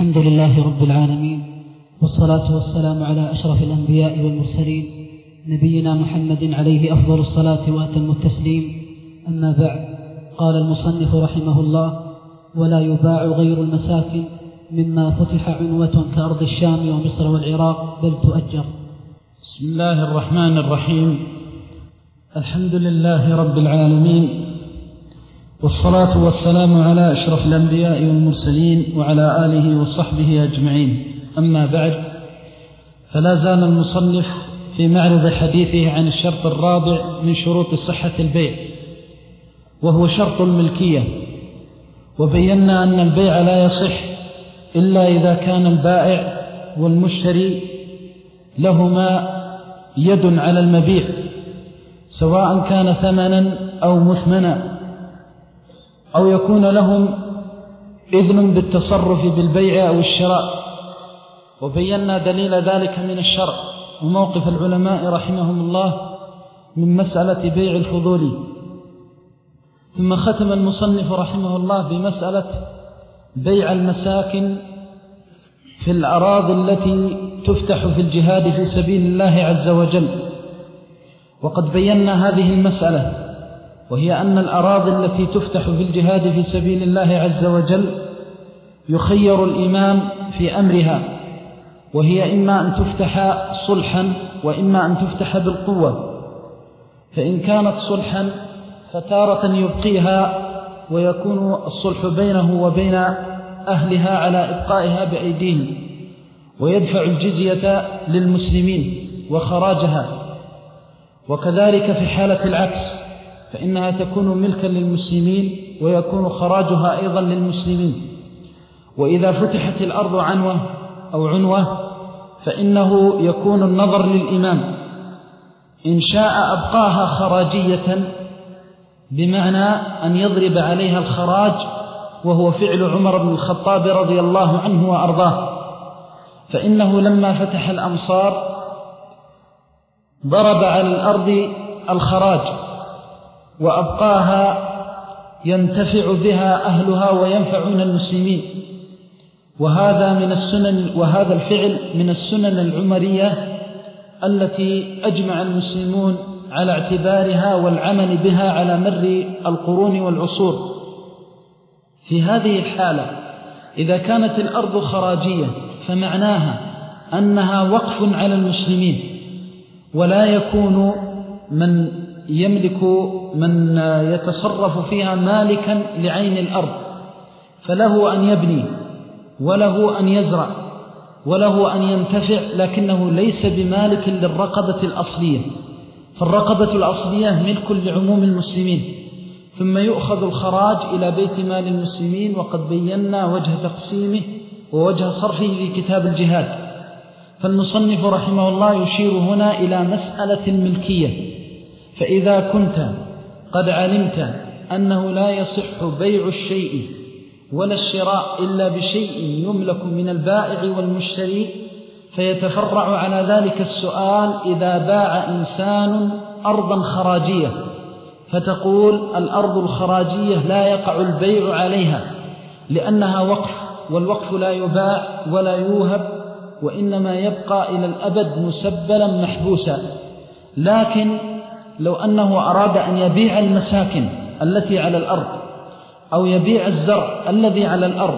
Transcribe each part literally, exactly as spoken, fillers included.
الحمد لله رب العالمين، والصلاة والسلام على أشرف الأنبياء والمرسلين نبينا محمد عليه أفضل الصلاة وأتم التسليم. أما بعد، قال المصنف رحمه الله: ولا يباع غير المساكن مما فتح عنوة كأرض الشام ومصر والعراق، بل تؤجر. بسم الله الرحمن الرحيم. الحمد لله رب العالمين، والصلاة والسلام على أشرف الأنبياء والمرسلين وعلى آله وصحبه أجمعين. أما بعد، فلا زال المصنف في معرض حديثه عن الشرط الرابع من شروط صحة البيع، وهو شرط الملكية. وبينا أن البيع لا يصح إلا إذا كان البائع والمشتري لهما يد على المبيع، سواء كان ثمنا أو مثمنا، أو يكون لهم إذن بالتصرف بالبيع أو الشراء. وبينا دليل ذلك من الشرع وموقف العلماء رحمهم الله من مسألة بيع الفضول. ثم ختم المصنف رحمه الله بمسألة بيع المساكن في الأراضي التي تفتح في الجهاد في سبيل الله عز وجل. وقد بينا هذه المسألة، وهي أن الأراضي التي تفتح في الجهاد في سبيل الله عز وجل يخير الإمام في أمرها، وهي إما أن تفتح صلحا وإما أن تفتح بالقوة. فإن كانت صلحا فتارة يبقيها ويكون الصلح بينه وبين أهلها على إبقائها بأيديهم، ويدفع الجزية للمسلمين وخراجها. وكذلك في حالة العكس، فإنها تكون ملكا للمسلمين ويكون خراجها أيضا للمسلمين. وإذا فتحت الأرض عنوة أو عنوة فإنه يكون النظر للإمام، إن شاء أبقاها خراجية، بمعنى أن يضرب عليها الخراج، وهو فعل عمر بن الخطاب رضي الله عنه وأرضاه. فإنه لما فتح الأمصار ضرب على الأرض الخراج وأبقاها ينتفع بها أهلها وينفعون المسلمين. وهذا من السنن، وهذا الفعل من السنن العمرية التي أجمع المسلمون على اعتبارها والعمل بها على مر القرون والعصور. في هذه الحالة إذا كانت الأرض خراجية فمعناها أنها وقف على المسلمين، ولا يكون من يملك من يتصرف فيها مالكا لعين الأرض، فله أن يبني وله أن يزرع وله أن ينتفع، لكنه ليس بمالك للرقبة الأصلية. فالرقبة الأصلية ملك لعموم المسلمين، ثم يؤخذ الخراج إلى بيت مال المسلمين. وقد بينا وجه تقسيمه ووجه صرفه في كتاب الجهاد. فالمصنف رحمه الله يشير هنا إلى مسألة الملكية. فإذا كنت قد علمت أنه لا يصح بيع الشيء ولا الشراء إلا بشيء يملك من البائع والمشتري، فيتفرع على ذلك السؤال: إذا باع إنسان أرضا خراجية، فتقول الأرض الخراجية لا يقع البيع عليها لأنها وقف، والوقف لا يباع ولا يوهب، وإنما يبقى إلى الأبد مسبلا محبوسا. لكن لو أنه أراد أن يبيع المساكن التي على الأرض، أو يبيع الزرع الذي على الأرض،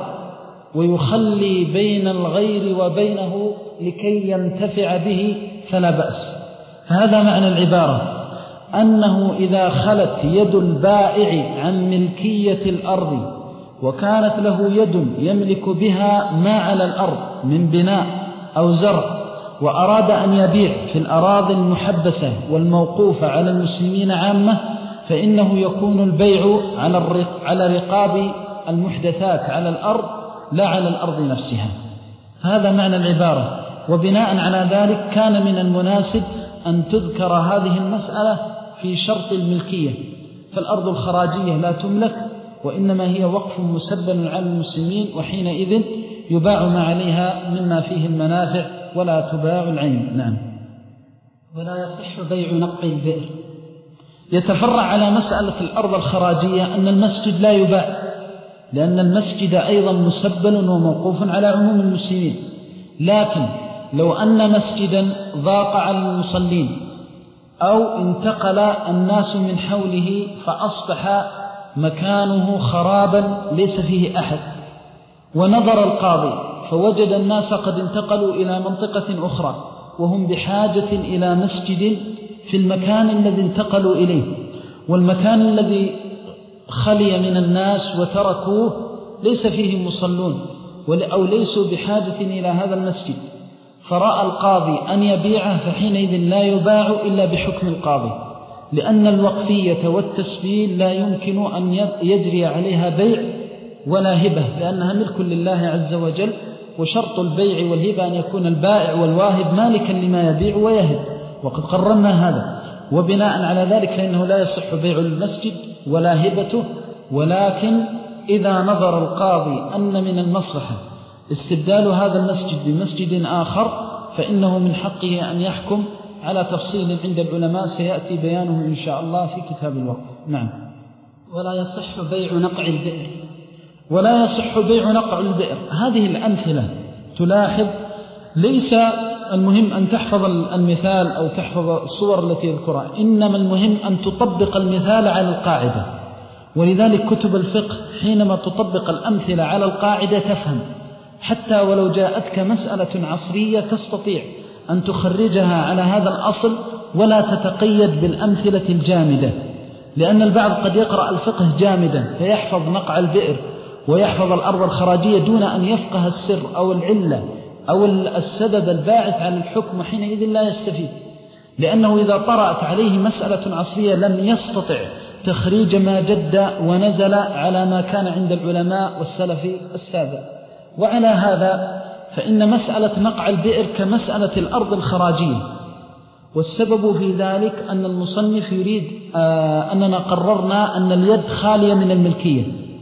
ويخلي بين الغير وبينه لكي ينتفع به، فلا بأس. فهذا معنى العبارة، أنه إذا خلت يد البائع عن ملكية الأرض وكانت له يد يملك بها ما على الأرض من بناء أو زرع، وأراد أن يبيع في الأراضي المحبسة والموقوفة على المسلمين عامة، فإنه يكون البيع على رقاب المحدثات على الأرض لا على الأرض نفسها. هذا معنى العبارة. وبناء على ذلك كان من المناسب أن تذكر هذه المسألة في شرط الملكية. فالأرض الخراجية لا تملك، وإنما هي وقف مسبل على المسلمين، وحينئذ يباع ما عليها مما فيه المنافع ولا تباع العين. نعم. ولا يصح بيع نقع البئر. يتفرع على مسألة الأرض الخراجية أن المسجد لا يباع، لأن المسجد أيضا مسبل وموقوف على عموم المسلمين. لكن لو أن مسجدا ضاق على المصلين أو انتقل الناس من حوله فأصبح مكانه خرابا ليس فيه أحد، ونظر القاضي فوجد الناس قد انتقلوا إلى منطقة أخرى وهم بحاجة إلى مسجد في المكان الذي انتقلوا إليه، والمكان الذي خلي من الناس وتركوه ليس فيه مصلون أو ليسوا بحاجة إلى هذا المسجد، فرأى القاضي أن يبيعه، فحينئذ لا يباع إلا بحكم القاضي، لأن الوقفية والتسبيل لا يمكن أن يجري عليها بيع ولا هبة، لأنها ملك لله عز وجل، وشرط البيع والهبة أن يكون البائع والواهب مالكا لما يبيع ويهب، وقد قررنا هذا. وبناء على ذلك فإنه لا يصح بيع المسجد ولا هبته، ولكن إذا نظر القاضي أن من المصلحة استبدال هذا المسجد بمسجد آخر فإنه من حقه أن يحكم على تفصيل عند العلماء سيأتي بيانه إن شاء الله في كتاب الوقف. نعم. ولا يصح بيع نقع البئر ولا يصح بيع نقع البئر. هذه الأمثلة تلاحظ ليس المهم أن تحفظ المثال أو تحفظ الصور التي يذكرها، إنما المهم أن تطبق المثال على القاعدة. ولذلك كتب الفقه حينما تطبق الأمثلة على القاعدة تفهم، حتى ولو جاءتك مسألة عصرية تستطيع أن تخرجها على هذا الأصل ولا تتقيد بالأمثلة الجامدة، لأن البعض قد يقرأ الفقه جامدا فيحفظ نقع البئر ويحفظ الأرض الخراجية دون أن يفقه السر أو العلة أو السبب الباعث عن الحكم، حينئذ لا يستفيد، لأنه إذا طرأت عليه مسألة عصرية لم يستطع تخريج ما جد ونزل على ما كان عند العلماء والسلف السابق. وعلى هذا فإن مسألة نقع البئر كمسألة الأرض الخراجية، والسبب في ذلك أن المصنف يريد آه أننا قررنا أن اليد خالية من الملكية،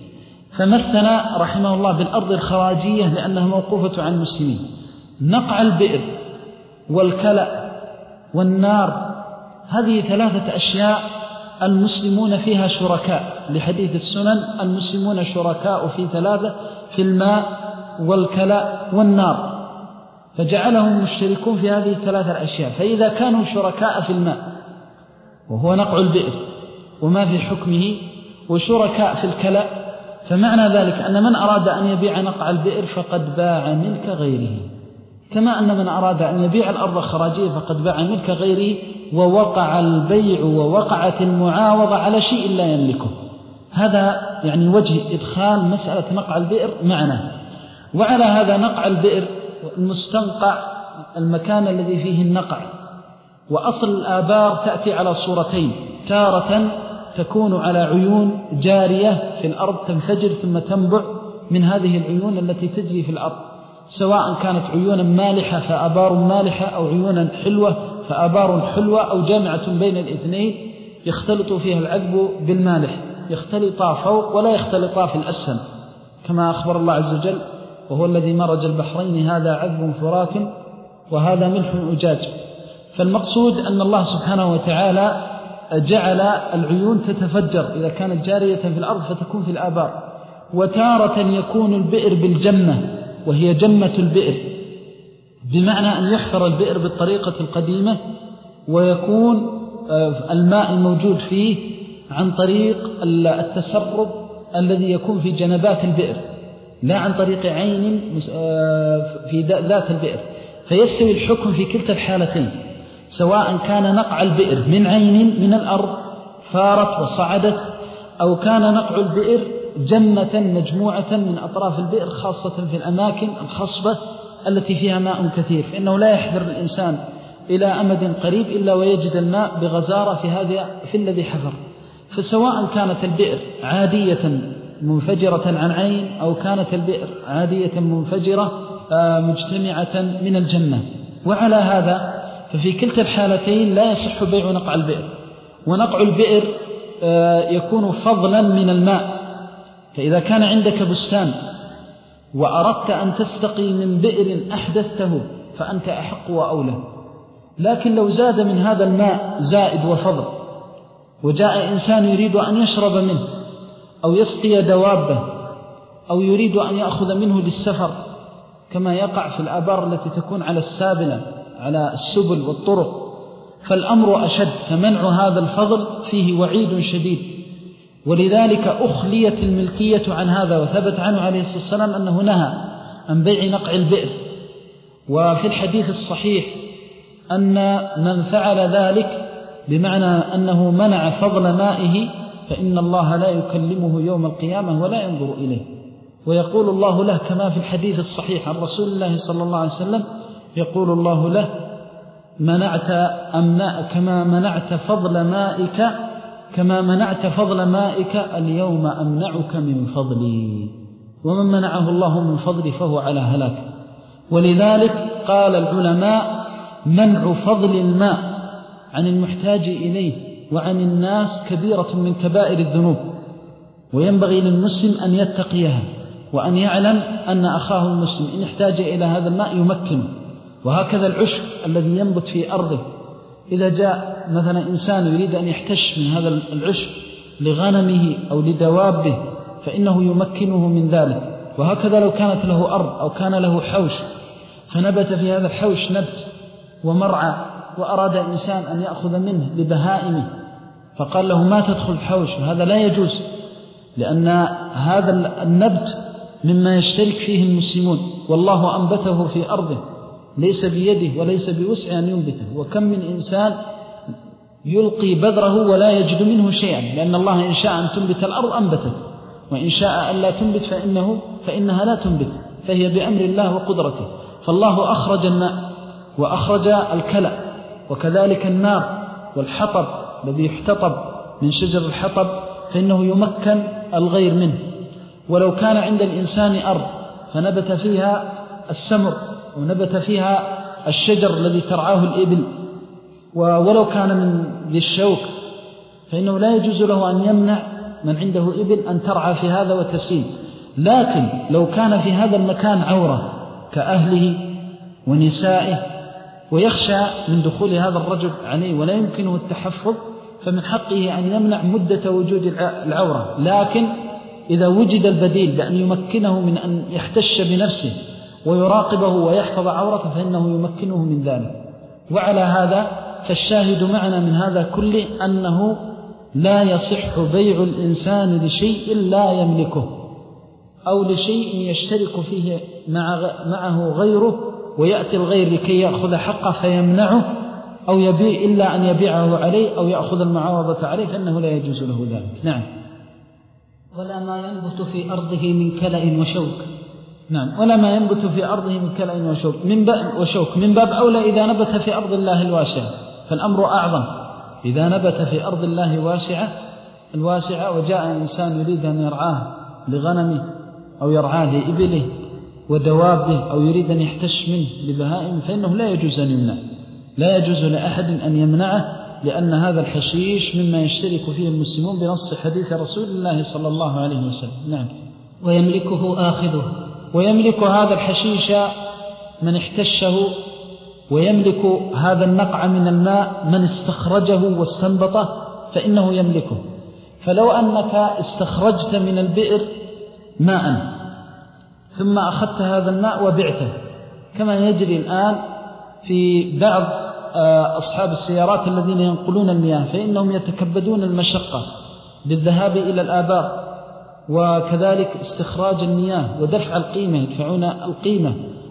فمثلنا رحمه الله بالأرض الخراجية لأنها موقوفة عن المسلمين. نقع البئر والكلأ والنار هذه ثلاثة أشياء المسلمون فيها شركاء، لحديث السنن المسلمون شركاء في ثلاثة، في الماء والكلأ والنار، فجعلهم مشتركون في هذه الثلاثة الأشياء. فإذا كانوا شركاء في الماء وهو نقع البئر وما في حكمه، وشركاء في الكلأ، فمعنى ذلك أن من أراد أن يبيع نقع البئر فقد باع ملك غيره، كما أن من أراد أن يبيع الأرض الخراجية فقد باع ملك غيره، ووقع البيع ووقعت المعاوضة على شيء لا يملكه. هذا يعني وجه إدخال مسألة نقع البئر معنا. وعلى هذا نقع البئر المستنقع المكان الذي فيه النقع، وأصل الآبار تأتي على صورتين، تارة تكون على عيون جارية في الأرض تنفجر ثم تنبع من هذه العيون التي تجري في الأرض، سواء كانت عيونا مالحة فآبار مالحة أو عيونا حلوة فآبار حلوة، أو جامعة بين الاثنين يختلط فيها العذب بالمالح، يختلطا فوق ولا يختلطا في الأسفل، كما أخبر الله عز وجل: وهو الذي مرج البحرين هذا عذب فرات وهذا ملح أجاج. فالمقصود أن الله سبحانه وتعالى جعل العيون تتفجر إذا كانت جارية في الأرض فتكون في الآبار. وتارة يكون البئر بالجمة، وهي جمة البئر، بمعنى أن يحفر البئر بالطريقة القديمة ويكون الماء الموجود فيه عن طريق التسرب الذي يكون في جنبات البئر، لا عن طريق عين في ذات البئر، فيستوي الحكم في كلتا الحالتين، سواء كان نقع البئر من عين من الأرض فارت وصعدت، أو كان نقع البئر جمة مجموعة من أطراف البئر، خاصة في الأماكن الخصبة التي فيها ماء كثير، فإنه لا يحضر الإنسان إلى أمد قريب إلا ويجد الماء بغزارة في هذا في الذي حفر. فسواء كانت البئر عادية منفجرة عن عين أو كانت البئر عادية منفجرة مجتمعة من الجنة. وعلى هذا ففي كلتا الحالتين لا يصح بيع نقع البئر. ونقع البئر يكون فضلا من الماء، فإذا كان عندك بستان وأردت أن تستقي من بئر أحدثته فأنت أحق وأولى، لكن لو زاد من هذا الماء زائد وفضل وجاء إنسان يريد أن يشرب منه أو يسقي دوابه أو يريد أن يأخذ منه للسفر كما يقع في الآبار التي تكون على السابلة على السبل والطرق، فالأمر أشد، فمنع هذا الفضل فيه وعيد شديد. ولذلك أخليت الملكية عن هذا، وثبت عنه عليه الصلاة والسلام أنه نهى عن بيع نقع البئر. وفي الحديث الصحيح أن من فعل ذلك بمعنى أنه منع فضل مائه فإن الله لا يكلمه يوم القيامة ولا ينظر إليه، ويقول الله له كما في الحديث الصحيح عن رسول الله صلى الله عليه وسلم، يقول الله له: منعت أمنا كما منعت فضل مائك كما منعت فضل مائك اليوم أمنعك من فضلي. ومن منعه الله من فضلي فهو على هلاك. ولذلك قال العلماء: منع فضل الماء عن المحتاج إليه وعن الناس كبيرة من كبائر الذنوب، وينبغي للمسلم أن يتقيها وأن يعلم أن أخاه المسلم إن احتاج إلى هذا الماء يمكنه. وهكذا العشب الذي ينبت في أرضه، إذا جاء مثلا إنسان يريد أن يحتش من هذا العشب لغنمه أو لدوابه فإنه يمكنه من ذلك. وهكذا لو كانت له أرض أو كان له حوش فنبت في هذا الحوش نبت ومرعى، وأراد إنسان أن يأخذ منه لبهائمه فقال له: ما تدخل الحوش، هذا لا يجوز، لأن هذا النبت مما يشترك فيه المسلمون، والله أنبته في أرضه ليس بيده وليس بوسع أن ينبته. وكم من إنسان يلقي بذره ولا يجد منه شيئا، لأن الله إن شاء أن تنبت الأرض أنبتت، وإن شاء أن لا تنبت فإنه فإنها لا تنبت، فهي بأمر الله وقدرته. فالله أخرج الماء وأخرج الكلى، وكذلك النار والحطب الذي يحتطب من شجر الحطب فإنه يمكن الغير منه. ولو كان عند الإنسان أرض فنبت فيها السمر ونبت فيها الشجر الذي ترعاه الإبل، ولو كان من ذي الشوك، فإنه لا يجوز له أن يمنع من عنده إبل أن ترعى في هذا وتسيل. لكن لو كان في هذا المكان عورة كأهله ونسائه ويخشى من دخول هذا الرجل عليه ولا يمكنه التحفظ، فمن حقه أن يمنع مدة وجود العورة. لكن إذا وجد البديل بأن يمكنه من أن يحتش بنفسه ويراقبه ويحفظ عورته فإنه يمكنه من ذلك. وعلى هذا فالشاهد معنا من هذا كله أنه لا يصح بيع الإنسان لشيء لا يملكه أو لشيء يشترك فيه معه غيره ويأتي الغير لكي يأخذ حقه فيمنعه أو يبيع إلا أن يبيعه عليه أو يأخذ المعاوضة عليه، فإنه لا يجوز له ذلك. نعم. ولا ما ينبت في أرضه من كلأ وشوك. نعم. ولا ما ينبت في أرضه من كلأ وشوك من باب وشوك من باب أولى إذا نبت في أرض الله الواسعة، فالأمر أعظم إذا نبت في أرض الله واسعة الواسعة وجاء إنسان يريد أن يرعاه لغنمه أو يرعاه لإبله ودوابه أو يريد أن يحتش منه لبهائم فإنه لا يجوز أن يمنع، لا يجوز لأحد أن يمنعه، لأن هذا الحشيش مما يشترك فيه المسلمون بنص حديث رسول الله صلى الله عليه وسلم. نعم. ويملكه آخذه، ويملك هذا الحشيش من احتشه، ويملك هذا النقع من الماء من استخرجه واستنبطه فإنه يملكه. فلو أنك استخرجت من البئر ماء ثم أخذت هذا الماء وبعته كما يجري الآن في بعض أصحاب السيارات الذين ينقلون المياه، فإنهم يتكبدون المشقة بالذهاب إلى الآبار وكذلك استخراج المياه ودفع القيمة، يدفعون القيمة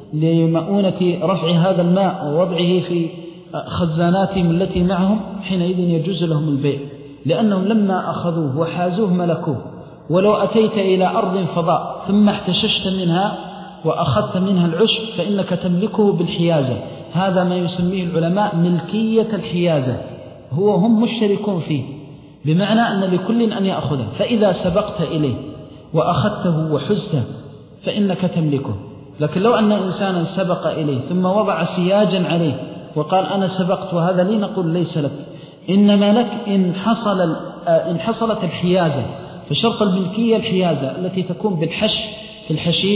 لمؤونة رفع هذا الماء ووضعه في خزاناتهم التي معهم، حينئذ يجوز لهم البيع، لأنهم لما أخذوه وحازوه ملكوه. ولو أتيت إلى أرض فضاء ثم احتششت منها وأخذت منها العشب فإنك تملكه بالحيازة، هذا ما يسميه العلماء ملكية الحيازة، هو هم مشتركون فيه، بمعنى أن لكل أن يأخذه، فإذا سبقت إليه وأخذته وحزته فإنك تملكه. لكن لو أن إنسانا سبق إليه ثم وضع سياجا عليه وقال أنا سبقت وهذا لي، نقول ليس لك، إنما لك إن, حصل إن حصلت الحيازة. فشرط الملكية الحيازة التي تكون بالحش في الحشيش،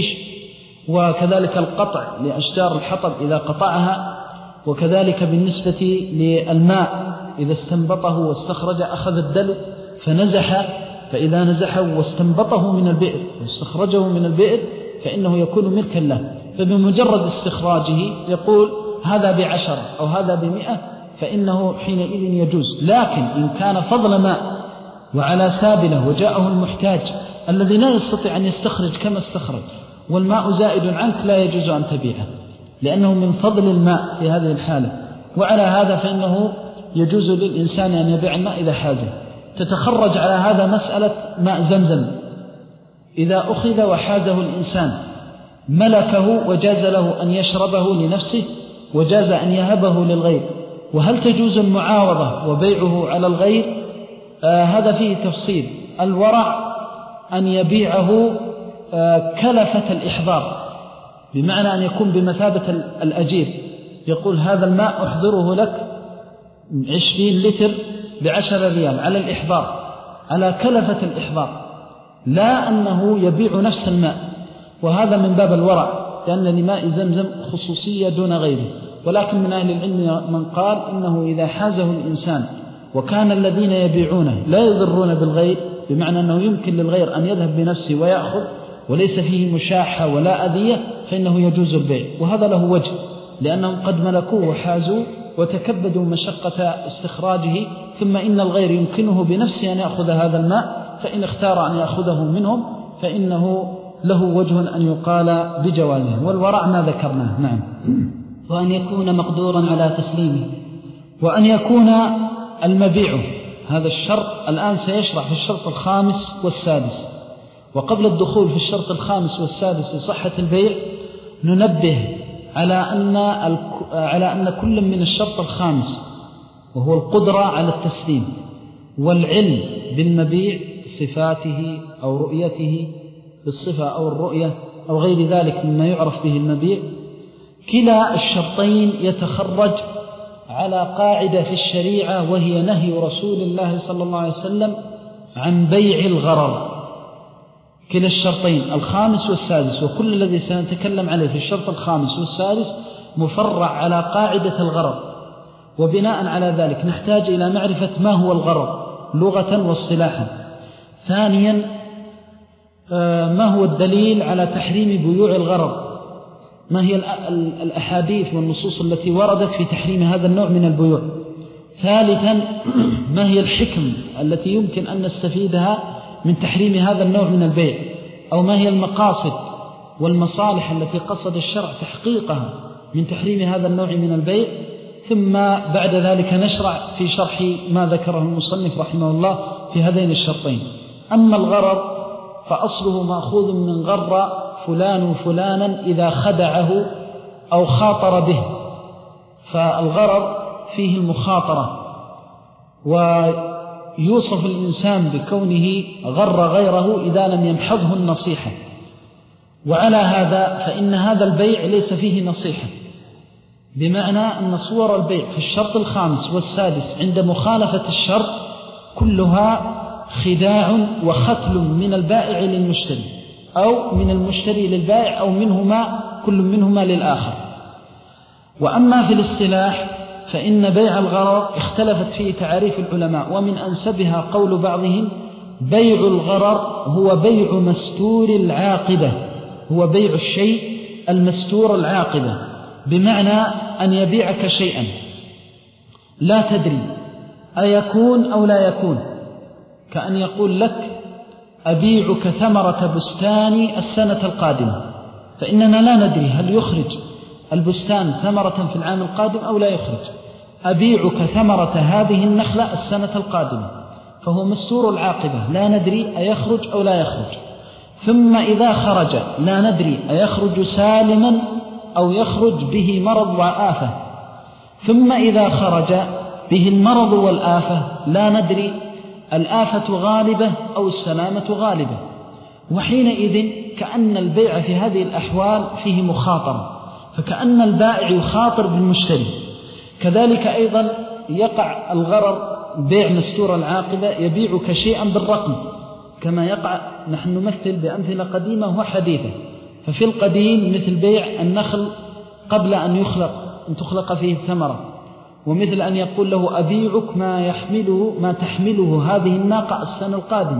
وكذلك القطع لأشجار الحطب إذا قطعها، وكذلك بالنسبة للماء إذا استنبطه واستخرج أخذ الدلو فنزح فإذا نزحه واستنبطه من البئر واستخرجه من البئر فإنه يكون ملكا له. فبمجرد استخراجه يقول هذا بعشرة أو هذا بمئة فإنه حينئذ يجوز. لكن إن كان فضل ماء وعلى سابله وجاءه المحتاج الذي لا يستطيع أن يستخرج كما استخرج والماء زائد عنك لا يجوز أن تبيعه لأنه من فضل الماء في هذه الحالة. وعلى هذا فإنه يجوز للإنسان أن يبيع الماء إذا حاجه. تتخرج على هذا مسألة ماء زمزم إذا أخذ وحازه الإنسان ملكه وجاز له أن يشربه لنفسه وجاز أن يهبه للغير، وهل تجوز المعاوضة وبيعه على الغير؟ آه هذا فيه تفصيل. الورع أن يبيعه آه كلفة الإحضار، بمعنى أن يكون بمثابة الأجير، يقول هذا الماء أحضره لك عشرين لتر بعشر ريال على الإحضار، على كلفة الإحضار، لا أنه يبيع نفس الماء. وهذا من باب الورع لأن لماء زمزم خصوصية دون غيره. ولكن من أهل العلم من قال إنه إذا حازه الإنسان وكان الذين يبيعونه لا يضرون بالغير، بمعنى أنه يمكن للغير أن يذهب بنفسه ويأخذ وليس فيه مشاحة ولا أذية، فإنه يجوز البيع. وهذا له وجه لأنهم قد ملكوه وحازوا وتكبدوا مشقة استخراجه، ثم إن الغير يمكنه بنفسه أن يأخذ هذا الماء، فإن اختار أن يأخذه منهم فإنه له وجه أن يقال بجوازه. والورع ما ذكرناه. نعم. وأن يكون مقدورا على تسليمه، وأن يكون المبيع، هذا الشرط الآن سيشرح في الشرط الخامس والسادس. وقبل الدخول في الشرط الخامس والسادس لصحة البيع ننبه على أن على أن كل من الشرط الخامس وهو القدرة على التسليم والعلم بالمبيع، صفاته أو رؤيته بالصفة أو الرؤية أو غير ذلك مما يعرف به المبيع، كلا الشرطين يتخرج على قاعدة في الشريعة وهي نهي رسول الله صلى الله عليه وسلم عن بيع الغرر. كلا الشرطين الخامس والسادس، وكل الذي سنتكلم عليه في الشرط الخامس والسادس مفرع على قاعدة الغرر. وبناء على ذلك نحتاج إلى معرفة ما هو الغرر لغة واصطلاحا. ثانيا ما هو الدليل على تحريم بيوع الغرر، ما هي الأحاديث والنصوص التي وردت في تحريم هذا النوع من البيوع. ثالثا ما هي الحكم التي يمكن أن نستفيدها من تحريم هذا النوع من البيع، أو ما هي المقاصد والمصالح التي قصد الشرع تحقيقها من تحريم هذا النوع من البيع. ثم بعد ذلك نشرع في شرح ما ذكره المصنف رحمه الله في هذين الشرطين. أما الغرر فأصله مأخوذ من غر فلان فلانا إذا خدعه أو خاطر به، فالغرر فيه المخاطرة، ويوصف الإنسان بكونه غر غيره إذا لم يمحضه النصيحة. وعلى هذا فإن هذا البيع ليس فيه نصيحة، بمعنى أن صور البيع في الشرط الخامس والسادس عند مخالفة الشرط كلها خداع وختل من البائع للمشتري أو من المشتري للبائع أو منهما كل منهما للآخر. وأما في الاصطلاح فإن بيع الغرر اختلفت فيه تعريف العلماء، ومن أنسبها قول بعضهم بيع الغرر هو بيع مستور العاقبة، هو بيع الشيء المستور العاقبة، بمعنى أن يبيعك شيئا لا تدري أيكون أو لا يكون، كأن يقول لك أبيعك ثمرة بستاني السنة القادمة، فإننا لا ندري هل يخرج البستان ثمرة في العام القادم أو لا يخرج. أبيعك ثمرة هذه النخلة السنة القادمة، فهو مستور العاقبة لا ندري أيخرج أو لا يخرج. ثم إذا خرج لا ندري أيخرج سالما أو يخرج به مرض وآفة. ثم إذا خرج به المرض والآفة لا ندري الآفة غالبة أو السلامة غالبة. وحينئذ كأن البيع في هذه الأحوال فيه مخاطرة، فكأن البائع يخاطر بالمشتري. كذلك أيضا يقع الغرر بيع مستور العاقبة، يبيعك شيئا بالرقم، كما يقع نحن نمثل بأمثلة قديمة وحديثة. ففي القديم مثل بيع النخل قبل أن يخلق أن تخلق فيه الثمرة، ومثل أن يقول له أبيعك ما يحمله ما تحمله هذه الناقة السنة القادمة،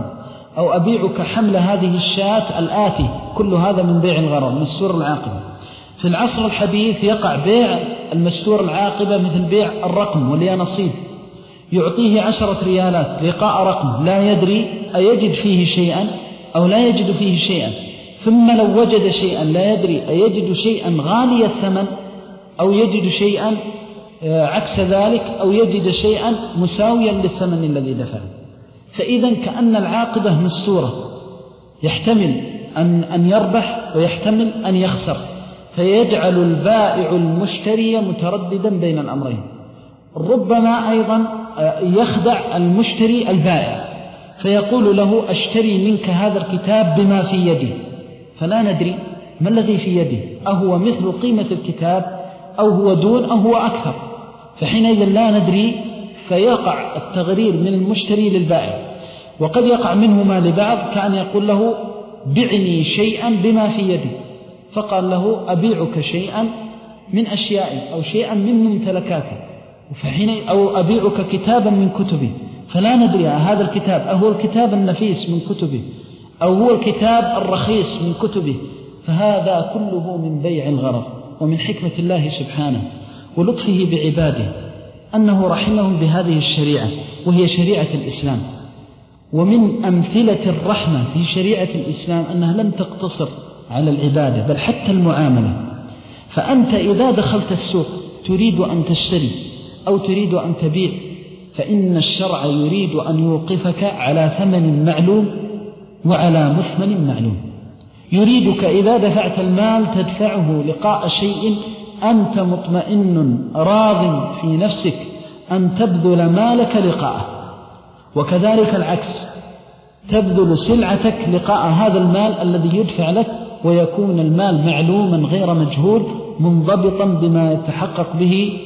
أو أبيعك حمل هذه الشاة الآتي، كل هذا من بيع الغرر مستور العاقبة. في العصر الحديث يقع بيع المستور العاقبة مثل بيع الرقم واليانصيب، يعطيه عشرة ريالات لقاء رقم لا يدري أيجد فيه شيئا أو لا يجد فيه شيئا، ثم لو وجد شيئا لا يدري أيجد شيئا غالي الثمن أو يجد شيئا عكس ذلك أو يجد شيئا مساويا للثمن الذي دفعه. فإذا كأن العاقبة مستورة، يحتمل أن, أن يربح ويحتمل أن يخسر، فيجعل البائع المشتري مترددا بين الأمرين. ربما أيضا يخدع المشتري البائع فيقول له أشتري منك هذا الكتاب بما في يدي، فلا ندري ما الذي في يده، أهو مثل قيمة الكتاب أو هو دون أو هو أكثر، فحينئذ لا ندري، فيقع التغرير من المشتري للبائع. وقد يقع منهما لبعض كأن يقول له بعني شيئا بما في يدي، فقال له أبيعك شيئا من أشيائي أو شيئا من ممتلكاتي، فحين أو أبيعك كتابا من كتبي، فلا ندري هذا الكتاب أهو الكتاب النفيس من كتبه أو هو الكتاب الرخيص من كتبه، فهذا كله من بيع الغرر. ومن حكمة الله سبحانه ولطفه بعباده أنه رحمهم بهذه الشريعة وهي شريعة الإسلام. ومن أمثلة الرحمة في شريعة الإسلام أنها لم تقتصر على العبادة بل حتى المعاملة. فأنت إذا دخلت السوق تريد أن تشتري أو تريد أن تبيع، فإن الشرع يريد أن يوقفك على ثمن معلوم وعلى مثمن معلوم. يريدك إذا دفعت المال تدفعه لقاء شيء أنت مطمئن راض في نفسك أن تبذل مالك لقاءه، وكذلك العكس، تبذل سلعتك لقاء هذا المال الذي يدفع لك، ويكون المال معلوما غير مجهول منضبطا بما يتحقق به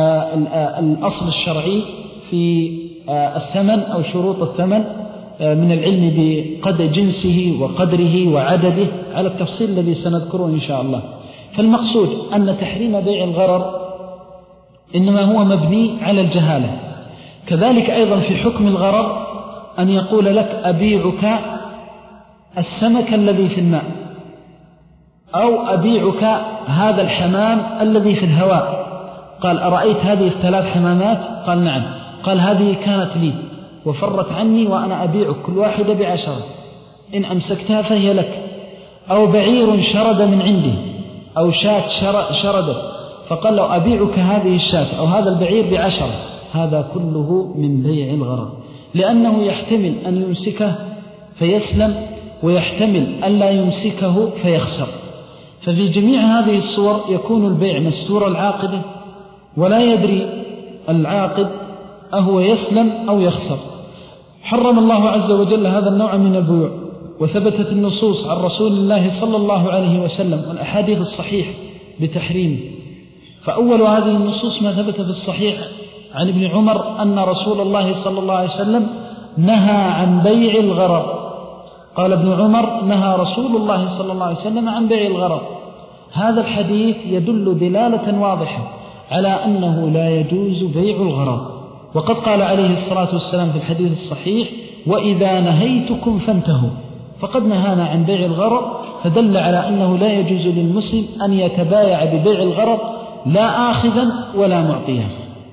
الأصل الشرعي في الثمن أو شروط الثمن من العلم بقدر جنسه وقدره وعدده على التفصيل الذي سنذكره إن شاء الله. فالمقصود أن تحريم بيع الغرر إنما هو مبني على الجهالة. كذلك أيضا في حكم الغرر أن يقول لك أبيعك السمك الذي في الماء، أو أبيعك هذا الحمام الذي في الهواء. قال أرأيت هذه الثلاث حمامات؟ قال نعم. قال هذه كانت لي وفرت عني وأنا أبيعك كل واحدة بعشرة، إن أمسكتها فهي لك. أو بعير شرد من عندي أو شاة شردت، فقال له أبيعك هذه الشاة أو هذا البعير بعشرة. هذا كله من بيع الغرر، لأنه يحتمل أن يمسكه فيسلم ويحتمل أن لا يمسكه فيخسر. ففي جميع هذه الصور يكون البيع مستور العاقبة، ولا يدري العاقد أهو يسلم أو يخسر. حرم الله عز وجل هذا النوع من البيوع، وثبتت النصوص عن رسول الله صلى الله عليه وسلم والأحاديث الصحيح بتحريمه. فأول هذه النصوص ما ثبت في الصحيح عن ابن عمر أن رسول الله صلى الله عليه وسلم نهى عن بيع الغرر. قال ابن عمر نهى رسول الله صلى الله عليه وسلم عن بيع الغرر. هذا الحديث يدل دلالة واضحة على أنه لا يجوز بيع الغرر. وقد قال عليه الصلاة والسلام في الحديث الصحيح وإذا نهيتكم فانتهوا، فقد نهانا عن بيع الغرر، فدل على أنه لا يجوز للمسلم أن يتبايع ببيع الغرر لا آخذا ولا معطيا.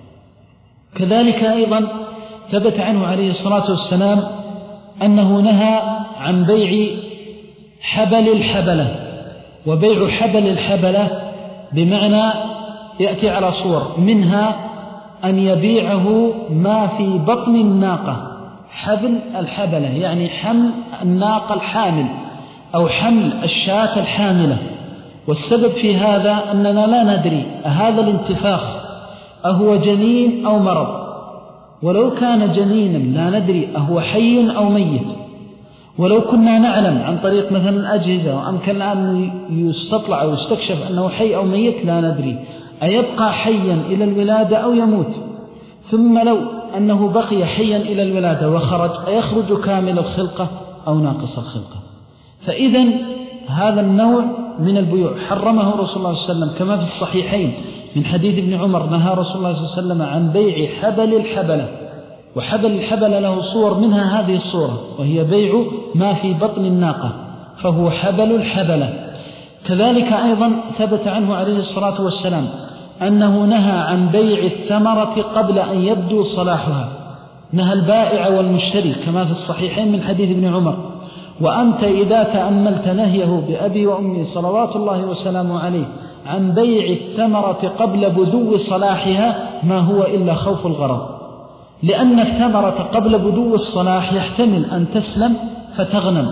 كذلك أيضا ثبت عنه عليه الصلاة والسلام أنه نهى عن بيع حبل الحبلة. وبيع حبل الحبلة بمعنى يأتي على صور، منها أن يبيعه ما في بطن الناقة. حبل الحبلة يعني حمل الناقة الحامل أو حمل الشاة الحاملة. والسبب في هذا أننا لا ندري هذا الانتفاخ أهو جنين أو مرض، ولو كان جنينا لا ندري أهو حي أو ميت. ولو كنا نعلم عن طريق مثلا الأجهزة وأمكن أن يستطلع أو يستكشف أنه حي أو ميت لا ندري أيبقى حيا إلى الولادة أو يموت. ثم لو أنه بقي حيا إلى الولادة وخرج أيخرج كامل الخلقة أو ناقص الخلقة. فإذا هذا النوع من البيوع حرمه رسول الله صلى الله عليه وسلم كما في الصحيحين من حديث ابن عمر نهى رسول الله صلى الله عليه وسلم عن بيع حبل الحبلة. وحبل الحبل له صور، منها هذه الصورة وهي بيع ما في بطن الناقة، فهو حبل الحبلة. كذلك أيضا ثبت عنه عليه الصلاة والسلام أنه نهى عن بيع الثمرة قبل أن يبدو صلاحها، نهى البائع والمشتري كما في الصحيحين من حديث ابن عمر. وأنت إذا تأملت نهيه بأبي وأمي صلوات الله وسلامه عليه عن بيع الثمرة قبل بدو صلاحها ما هو إلا خوف الغرض، لأن الثمرة قبل بدو الصلاح يحتمل أن تسلم فتغنم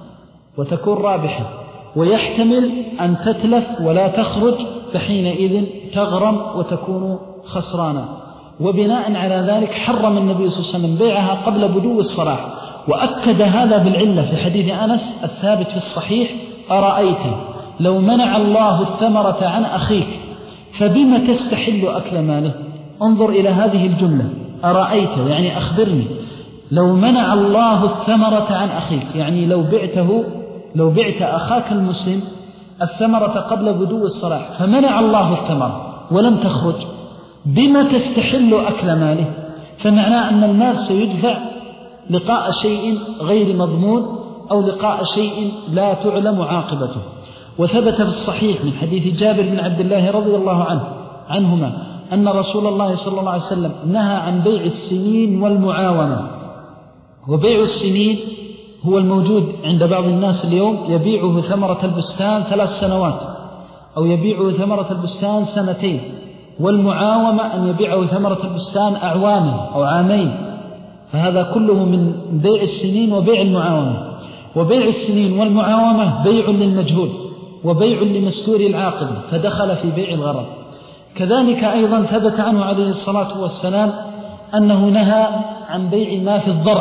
وتكون رابحة، ويحتمل أن تتلف ولا تخرج فحينئذ تغرم وتكون خسرانا. وبناء على ذلك حرم النبي صلى الله عليه وسلم بيعها قبل بدو الصلاح، وأكد هذا بالعلة في حديث أنس الثابت في الصحيح: أرأيت لو منع الله الثمرة عن أخيك فبما تستحل أكل ماله؟ انظر إلى هذه الجملة، أرأيت يعني أخبرني، لو منع الله الثمرة عن أخيك يعني لو بعته لو بعت أخاك المسلم الثمرة قبل بدو الصلاح فمنع الله الثمرة ولم تخرج، بما تستحل أكل ماله؟ فمعناه أن المال سيدفع لقاء شيء غير مضمون أو لقاء شيء لا تعلم عاقبته. وثبت في الصحيح من حديث جابر بن عبد الله رضي الله عنه عنهما أن رسول الله صلى الله عليه وسلم نهى عن بيع السنين والمعاومة. وبيع السنين هو الموجود عند بعض الناس اليوم، يبيعه ثمرة البستان ثلاث سنوات أو يبيعه ثمرة البستان سنتين، والمعاومة أن يبيعه ثمرة البستان أعواما أو عامين، فهذا كله من بيع السنين وبيع المعاومة. وبيع السنين والمعاومة بيع للمجهول وبيع لمستور العاقبة، فدخل في بيع الغرض. كذلك أيضا ثبت عنه عليه الصلاة والسلام أنه نهى عن بيع ما في الضرع،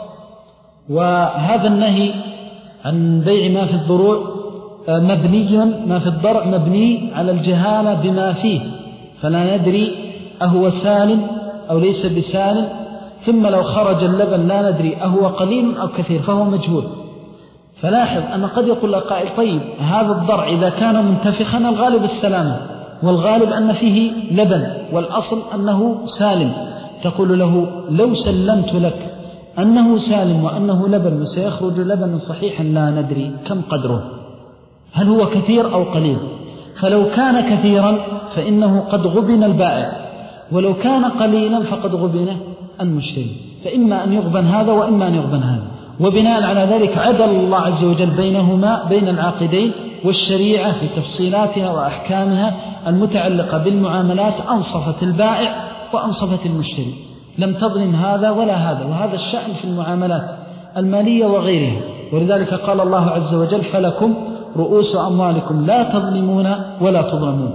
وهذا النهي عن بيع ما في الضروع مبني ما في الضرع مبني على الجهالة بما فيه، فلا ندري أهو سالم أو ليس بسالم، ثم لو خرج اللبن لا ندري أهو قليل أو كثير فهو مجهول. فلاحظ أن قد يقول قائل: طيب هذا الضرع إذا كان منتفخا الغالب السلامة والغالب أن فيه لبن والأصل أنه سالم، تقول له: لو سلمت لك أنه سالم وأنه لبن وسيخرج لبن صحيحا لا ندري كم قدره، هل هو كثير أو قليل؟ فلو كان كثيرا فإنه قد غبن البائع، ولو كان قليلا فقد غبن المشتري، فإما أن يغبن هذا وإما أن يغبن هذا. وبناء على ذلك عدل الله عز وجل بينهما بين العاقدين، والشريعة في تفصيلاتها وأحكامها المتعلقة بالمعاملات أنصفت البائع وأنصفت المشتري، لم تظلم هذا ولا هذا. وهذا الشأن في المعاملات المالية وغيرها. ولذلك قال الله عز وجل: فلكم رؤوس أموالكم لا تظلمون ولا تظلمون.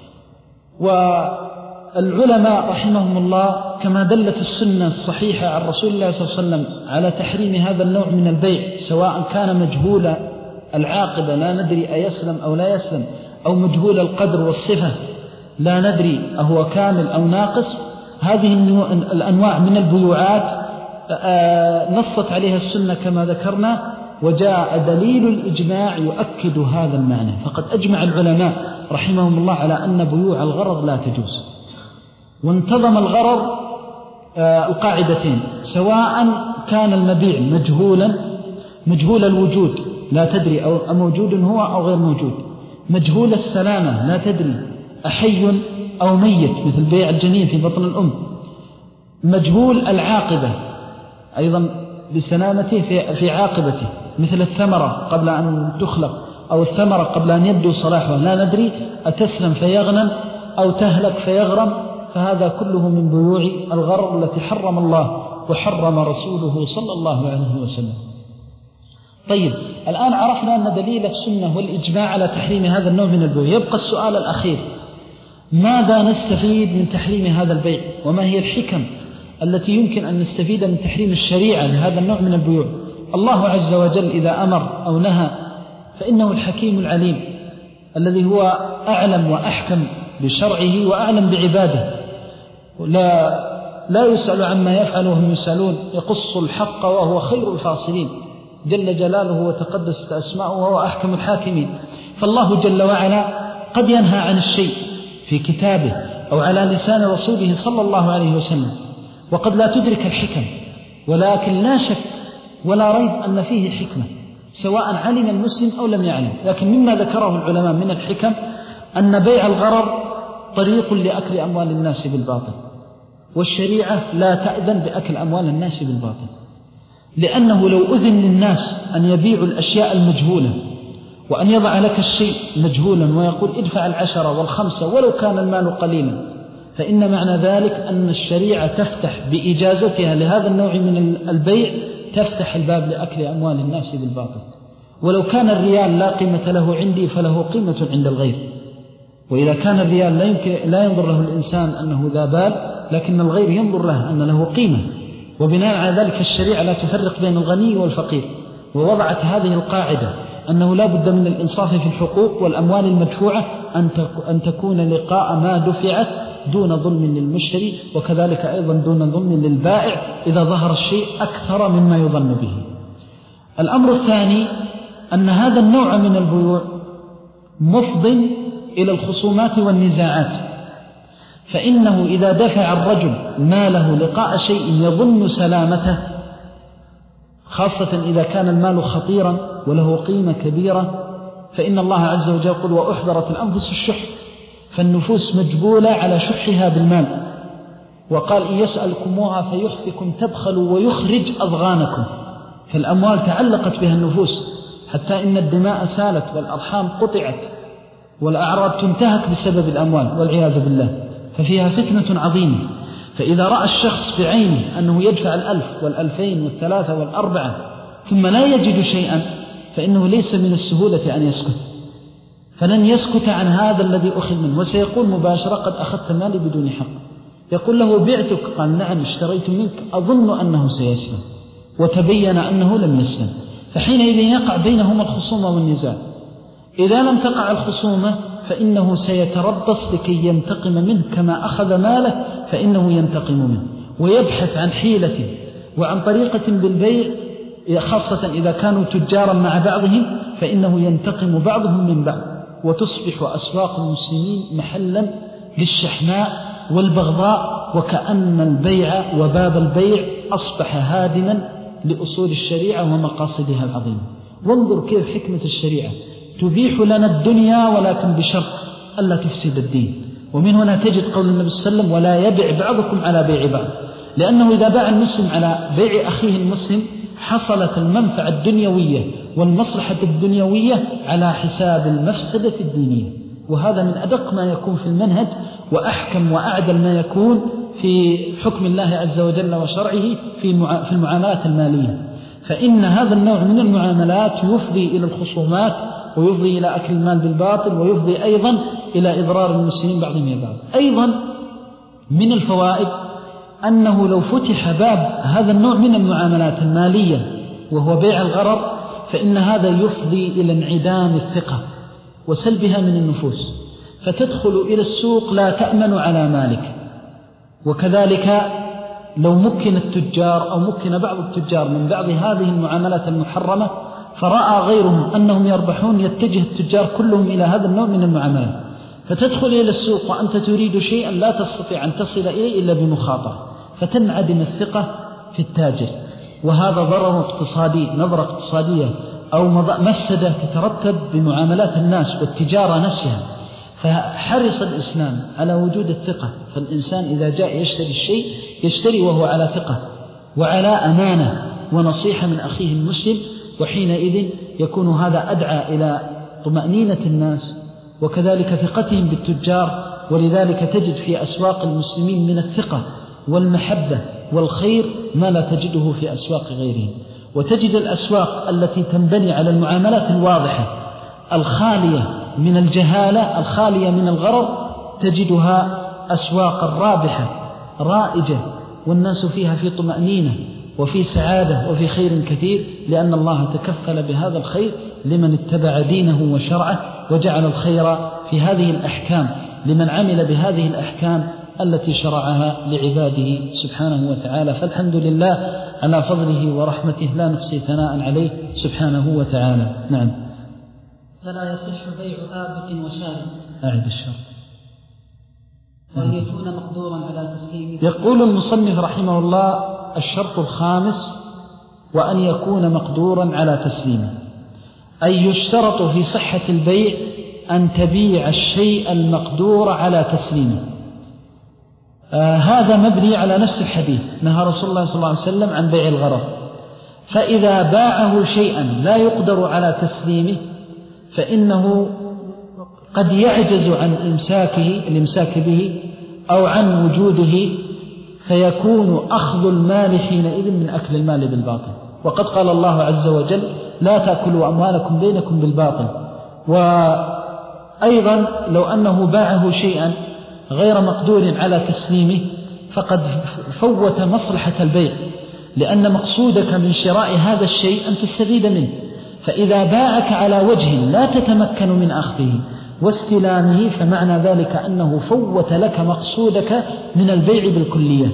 والعلماء رحمهم الله كما دلت السنة الصحيحة عن رسول الله صلى الله عليه وسلم على تحريم هذا النوع من البيع، سواء كان مجهول العاقبة لا ندري أيسلم أو لا يسلم، أو مجهول القدر والصفة لا ندري أهو كامل أو ناقص، هذه الأنواع من البيوعات نصت عليها السنة كما ذكرنا، وجاء دليل الإجماع يؤكد هذا المعنى. فقد أجمع العلماء رحمهم الله على أن بيوع الغرض لا تجوز، وانتظم الغرض القاعدتين: سواء كان المبيع مجهولا مجهول الوجود لا تدري أو موجود هو أو غير موجود، مجهول السلامة لا تدري أحي أو ميت مثل بيع الجنين في بطن الأم، مجهول العاقبة أيضا بسلامته في في عاقبته مثل الثمرة قبل أن تخلق أو الثمرة قبل أن يبدو صلاحها لا ندري أتسلم فيغنم أو تهلك فيغرم، فهذا كله من بيوع الغرض التي حرم الله وحرم رسوله صلى الله عليه وسلم. طيب، الآن عرفنا أن دليل السنة والإجماع على تحريم هذا النوع من البيوع. يبقى السؤال الأخير: ماذا نستفيد من تحريم هذا البيع؟ وما هي الحكم التي يمكن أن نستفيد من تحريم الشريعة لهذا النوع من البيوع؟ الله عز وجل إذا أمر أو نهى فإنه الحكيم العليم الذي هو أعلم وأحكم بشرعه وأعلم بعباده، لا, لا يسأل عما يفعل وهم يسألون، يقص الحق وهو خير الفاصلين جل جلاله وتقدست أسماؤه وهو أحكم الحاكمين. فالله جل وعلا قد ينهى عن الشيء في كتابه أو على لسان رسوله صلى الله عليه وسلم، وقد لا تدرك الحكم، ولكن لا شك ولا ريب أن فيه حكمة سواء علم المسلم أو لم يعلم. لكن مما ذكره العلماء من الحكم أن بيع الغرر طريق لأكل أموال الناس بالباطل، والشريعة لا تأذن بأكل أموال الناس بالباطل، لأنه لو أذن للناس أن يبيعوا الأشياء المجهولة وأن يضع لك الشيء مجهولا ويقول ادفع العشرة والخمسة ولو كان المال قليلا، فإن معنى ذلك أن الشريعة تفتح بإجازتها لهذا النوع من البيع تفتح الباب لأكل أموال الناس بالباطل. ولو كان الريال لا قيمة له عندي فله قيمة عند الغير، وإذا كان الريال لا, يمكن لا ينظر له الإنسان أنه ذا بال، لكن الغير ينظر له أن له قيمة، وبناء على ذلك الشريعة لا تفرق بين الغني والفقير، ووضعت هذه القاعدة أنه لا بد من الإنصاف في الحقوق والأموال المدفوعة أن تكون لقاء ما دفعت دون ظلم للمشتري، وكذلك أيضا دون ظلم للبائع إذا ظهر الشيء أكثر مما يظن به. الأمر الثاني أن هذا النوع من البيوع مفض إلى الخصومات والنزاعات، فإنه إذا دفع الرجل ماله لقاء شيء يظن سلامته، خاصة إذا كان المال خطيرا وله قيمة كبيرة، فإن الله عز وجل يقول وأحضرت الأنفس الشح، فالنفوس مجبولة على شحها بالمال، وقال إن يسألكموها فيخفكم تبخلوا ويخرج أضغانكم، فالأموال تعلقت بها النفوس حتى إن الدماء سالت والأرحام قطعت والأعراض تنتهك بسبب الأموال والعياذ بالله، ففيها فتنة عظيمة. فإذا رأى الشخص بعينه أنه يدفع الألف والألفين والثلاثة والأربعة ثم لا يجد شيئا، فإنه ليس من السهولة أن يسكت، فلن يسكت عن هذا الذي أخذ منه، وسيقول مباشرة قد أخذت مالي بدون حق. يقول له بعتك، قال نعم اشتريت منك، أظن أنه سيسلم، وتبين أنه لم يسلم، فحينئذ يقع بينهما الخصومة والنزاع. إذا لم تقع الخصومة فإنه سيتربص لكي ينتقم منه كما أخذ ماله، فإنه ينتقم منه ويبحث عن حيلة وعن طريقة بالبيع، خاصة إذا كانوا تجارا مع بعضهم، فإنه ينتقم بعضهم من بعض، وتصبح أسواق المسلمين محلا للشحناء والبغضاء، وكأن البيع وباب البيع أصبح هادما لأصول الشريعة ومقاصدها العظيمة. وانظر كيف حكمة الشريعة تبيح لنا الدنيا، ولكن بشرط ألا تفسد الدين. ومن هنا تجد قول النبي صلى الله عليه وسلم ولا يبع بعضكم على بيع بعض، لأنه إذا باع المسلم على بيع أخيه المسلم حصلت المنفعة الدنيوية والمصلحة الدنيوية على حساب المفسدة الدينية، وهذا من أدق ما يكون في المنهج وأحكم وأعدل ما يكون في حكم الله عز وجل وشرعه في المعاملات المالية. فإن هذا النوع من المعاملات يفضي إلى الخصومات، ويفضي إلى أكل المال بالباطل، ويفضي أيضا إلى إضرار المسلمين بعضهم بعض. أيضا من الفوائد أنه لو فتح باب هذا النوع من المعاملات المالية وهو بيع الغرر، فإن هذا يفضي إلى انعدام الثقة وسلبها من النفوس، فتدخل إلى السوق لا تأمن على مالك. وكذلك لو مكن التجار أو مكن بعض التجار من بعض هذه المعاملات المحرمة فرأى غيرهم أنهم يربحون، يتجه التجار كلهم إلى هذا النوع من المعاملات، فتدخل إلى السوق وأنت تريد شيئا لا تستطيع أن تصل إليه إلا بمخاطرة، فتنعدم الثقة في التاجر، وهذا ضرر اقتصادي، نظرة اقتصادية أو مفسدة تترتب بمعاملات الناس والتجارة نفسها. فحرص الإسلام على وجود الثقة، فالإنسان إذا جاء يشتري الشيء يشتري وهو على ثقة وعلى أمانة ونصيحة من أخيه المسلم، وحينئذ يكون هذا أدعى إلى طمأنينة الناس وكذلك ثقتهم بالتجار. ولذلك تجد في أسواق المسلمين من الثقة والمحبة والخير ما لا تجده في أسواق غيرهم. وتجد الأسواق التي تنبني على المعاملات الواضحة الخالية من الجهالة الخالية من الغرر، تجدها أسواقا رابحة رائجة، والناس فيها في طمأنينة وفي سعادة وفي خير كثير، لأن الله تكفل بهذا الخير لمن اتبع دينه وشرعه، وجعل الخير في هذه الأحكام لمن عمل بهذه الأحكام التي شرعها لعباده سبحانه وتعالى. فالحمد لله على فضله ورحمته، لا نحصي ثناء عليه سبحانه وتعالى. نعم. فلا يصح بيع آبق وشارب. أعد الشرط. وأن يكون مقدورا على تسليمه. يقول المصنف رحمه الله: الشرط الخامس وأن يكون مقدورا على تسليمه، أي يشترط في صحة البيع أن تبيع الشيء المقدور على تسليمه. آه هذا مبني على نفس الحديث، نهى رسول الله صلى الله عليه وسلم عن بيع الغرر، فإذا باعه شيئا لا يقدر على تسليمه فإنه قد يعجز عن إمساكه الإمساك به أو عن وجوده، فيكون أخذ المال حينئذ من أكل المال بالباطل. وقد قال الله عز وجل: لا تأكلوا أموالكم بينكم بالباطل. وأيضا لو أنه باعه شيئا غير مقدور على تسليمه فقد فوت مصلحة البيع، لأن مقصودك من شراء هذا الشيء أن تستفيد منه، فإذا باعك على وجه لا تتمكن من أخذه واستلامه فمعنى ذلك أنه فوت لك مقصودك من البيع بالكلية،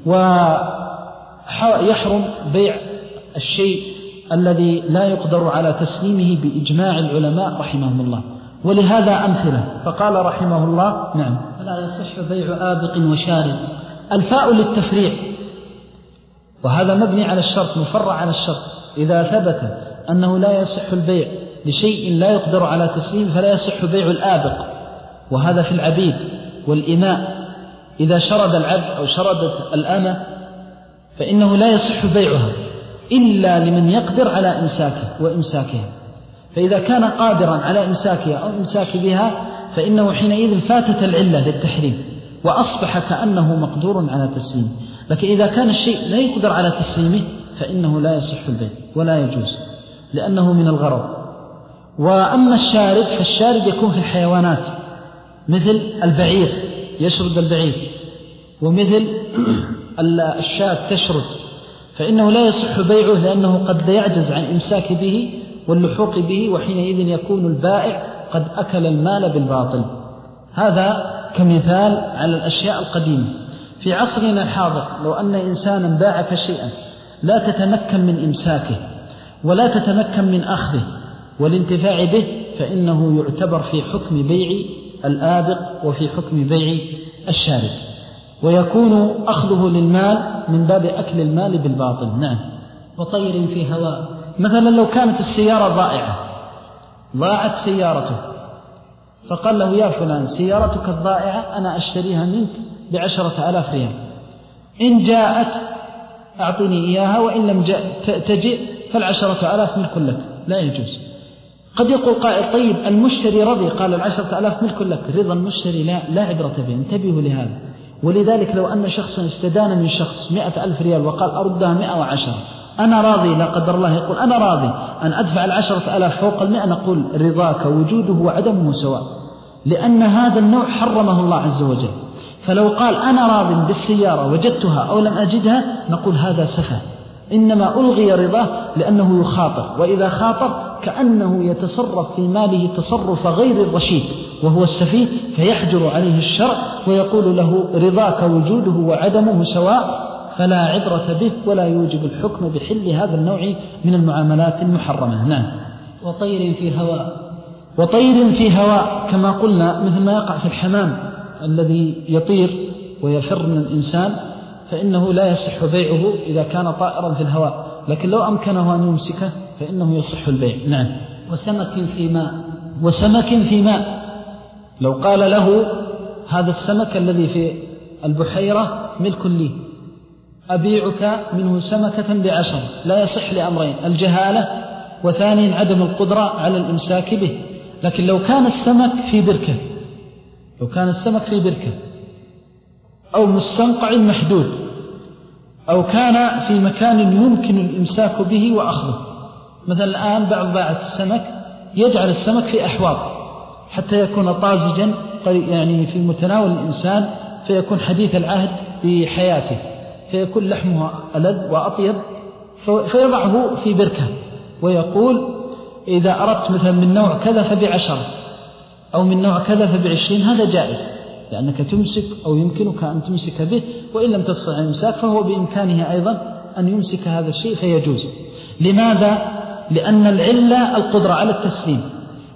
ويحرم بيع الشيء الذي لا يقدر على تسليمه بإجماع العلماء رحمهم الله. ولهذا أمثلة، فقال رحمه الله: نعم، فلا يصح بيع آبق وشارد. الفاء للتفريع، وهذا مبني على الشرط، مفرع على الشرط. إذا ثبت أنه لا يصح البيع لشيء لا يقدر على تسليم فلا يصح بيع الآبق، وهذا في العبيد والإماء. إذا شرد العبد أو شردت الأمة فإنه لا يصح بيعها إلا لمن يقدر على إمساكه وإمساكها، فإذا كان قادرا على إمساكها أو إمساك بها فإنه حينئذ فاتت العلة للتحريم وأصبح كأنه مقدور على تسليمه. لكن إذا كان الشيء لا يقدر على تسليمه فإنه لا يصح البيع ولا يجوز لأنه من الغرض. وأما الشارد فالشارد يكون في الحيوانات مثل البعير، يشرد البعير، ومثل الشاة تشرد، فإنه لا يصح بيعه لأنه قد يعجز عن إمساك به واللحوق به، وحينئذ يكون البائع قد أكل المال بالباطل. هذا كمثال على الأشياء القديمة. في عصرنا الحاضر لو أن إنسانا باعك شيئا لا تتمكن من إمساكه ولا تتمكن من أخذه والانتفاع به فإنه يعتبر في حكم بيع الآبق وفي حكم بيع الشارد، ويكون أخذه للمال من باب أكل المال بالباطل. نعم. وطير في هواء، مثلا لو كانت السيارة ضائعة، ضاعت سيارته، فقال له: يا فلان سيارتك الضائعة أنا أشتريها منك بعشرة آلاف ريال، إن جاءت أعطني إياها وإن لم تجئ فالعشرة آلاف ملك لك. لا يجوز. قد يقول قائل: طيب المشتري رضي، قال العشرة آلاف ملك لك. رضا المشتري لا, لا عبرة به، انتبهوا لهذا. ولذلك لو أن شخصا استدان من شخص مئة ألف ريال وقال أردها مئة وعشرة، أنا راضي، لا قدر الله يقول أنا راضي أن أدفع العشرة ألاف فوق المئة، نقول رضاك وجوده وعدمه سواء، لأن هذا النوع حرمه الله عز وجل. فلو قال أنا راض بالسيارة وجدتها أو لم أجدها نقول هذا سفه، إنما ألغي رضاه لأنه يخاطر، وإذا خاطر كأنه يتصرف في ماله تصرف غير الرشيد وهو السفيه، فيحجر عليه الشرع ويقول له رضاك وجوده وعدمه سواء، فلا عبرة به ولا يوجب الحكم بحل هذا النوع من المعاملات المحرمة. نعم. وطير في هواء، وطير في هواء كما قلنا مثل ما يقع في الحمام الذي يطير ويفر من الإنسان، فإنه لا يصح بيعه إذا كان طائرا في الهواء، لكن لو أمكنه أن يمسكه فإنه يصح البيع. نعم. وسمك في ماء، وسمك في ماء، لو قال له هذا السمك الذي في البحيرة ملك لي، أبيعك منه سمكة بعشر، لا يصح لأمرين: الجهالة، وثانيا عدم القدرة على الإمساك به. لكن لو كان السمك في بركة، لو كان السمك في بركة أو مستنقع محدود، أو كان في مكان يمكن الإمساك به وأخذه، مثلا الآن بعض باعة السمك يجعل السمك في أحواض حتى يكون طازجا يعني في متناول الإنسان، فيكون حديث العهد بحياته، فيكون لحمه ألذ وأطيب، فيضعه في بركة ويقول إذا أردت مثلا من نوع كذا فبعشرة أو من نوع كذا فبعشرين، هذا جائز لأنك تمسك أو يمكنك أن تمسك به، وإن لم تستطع الإمساك فهو بإمكانه أيضا أن يمسك هذا الشيء فيجوز. لماذا؟ لأن العلة القدرة على التسليم،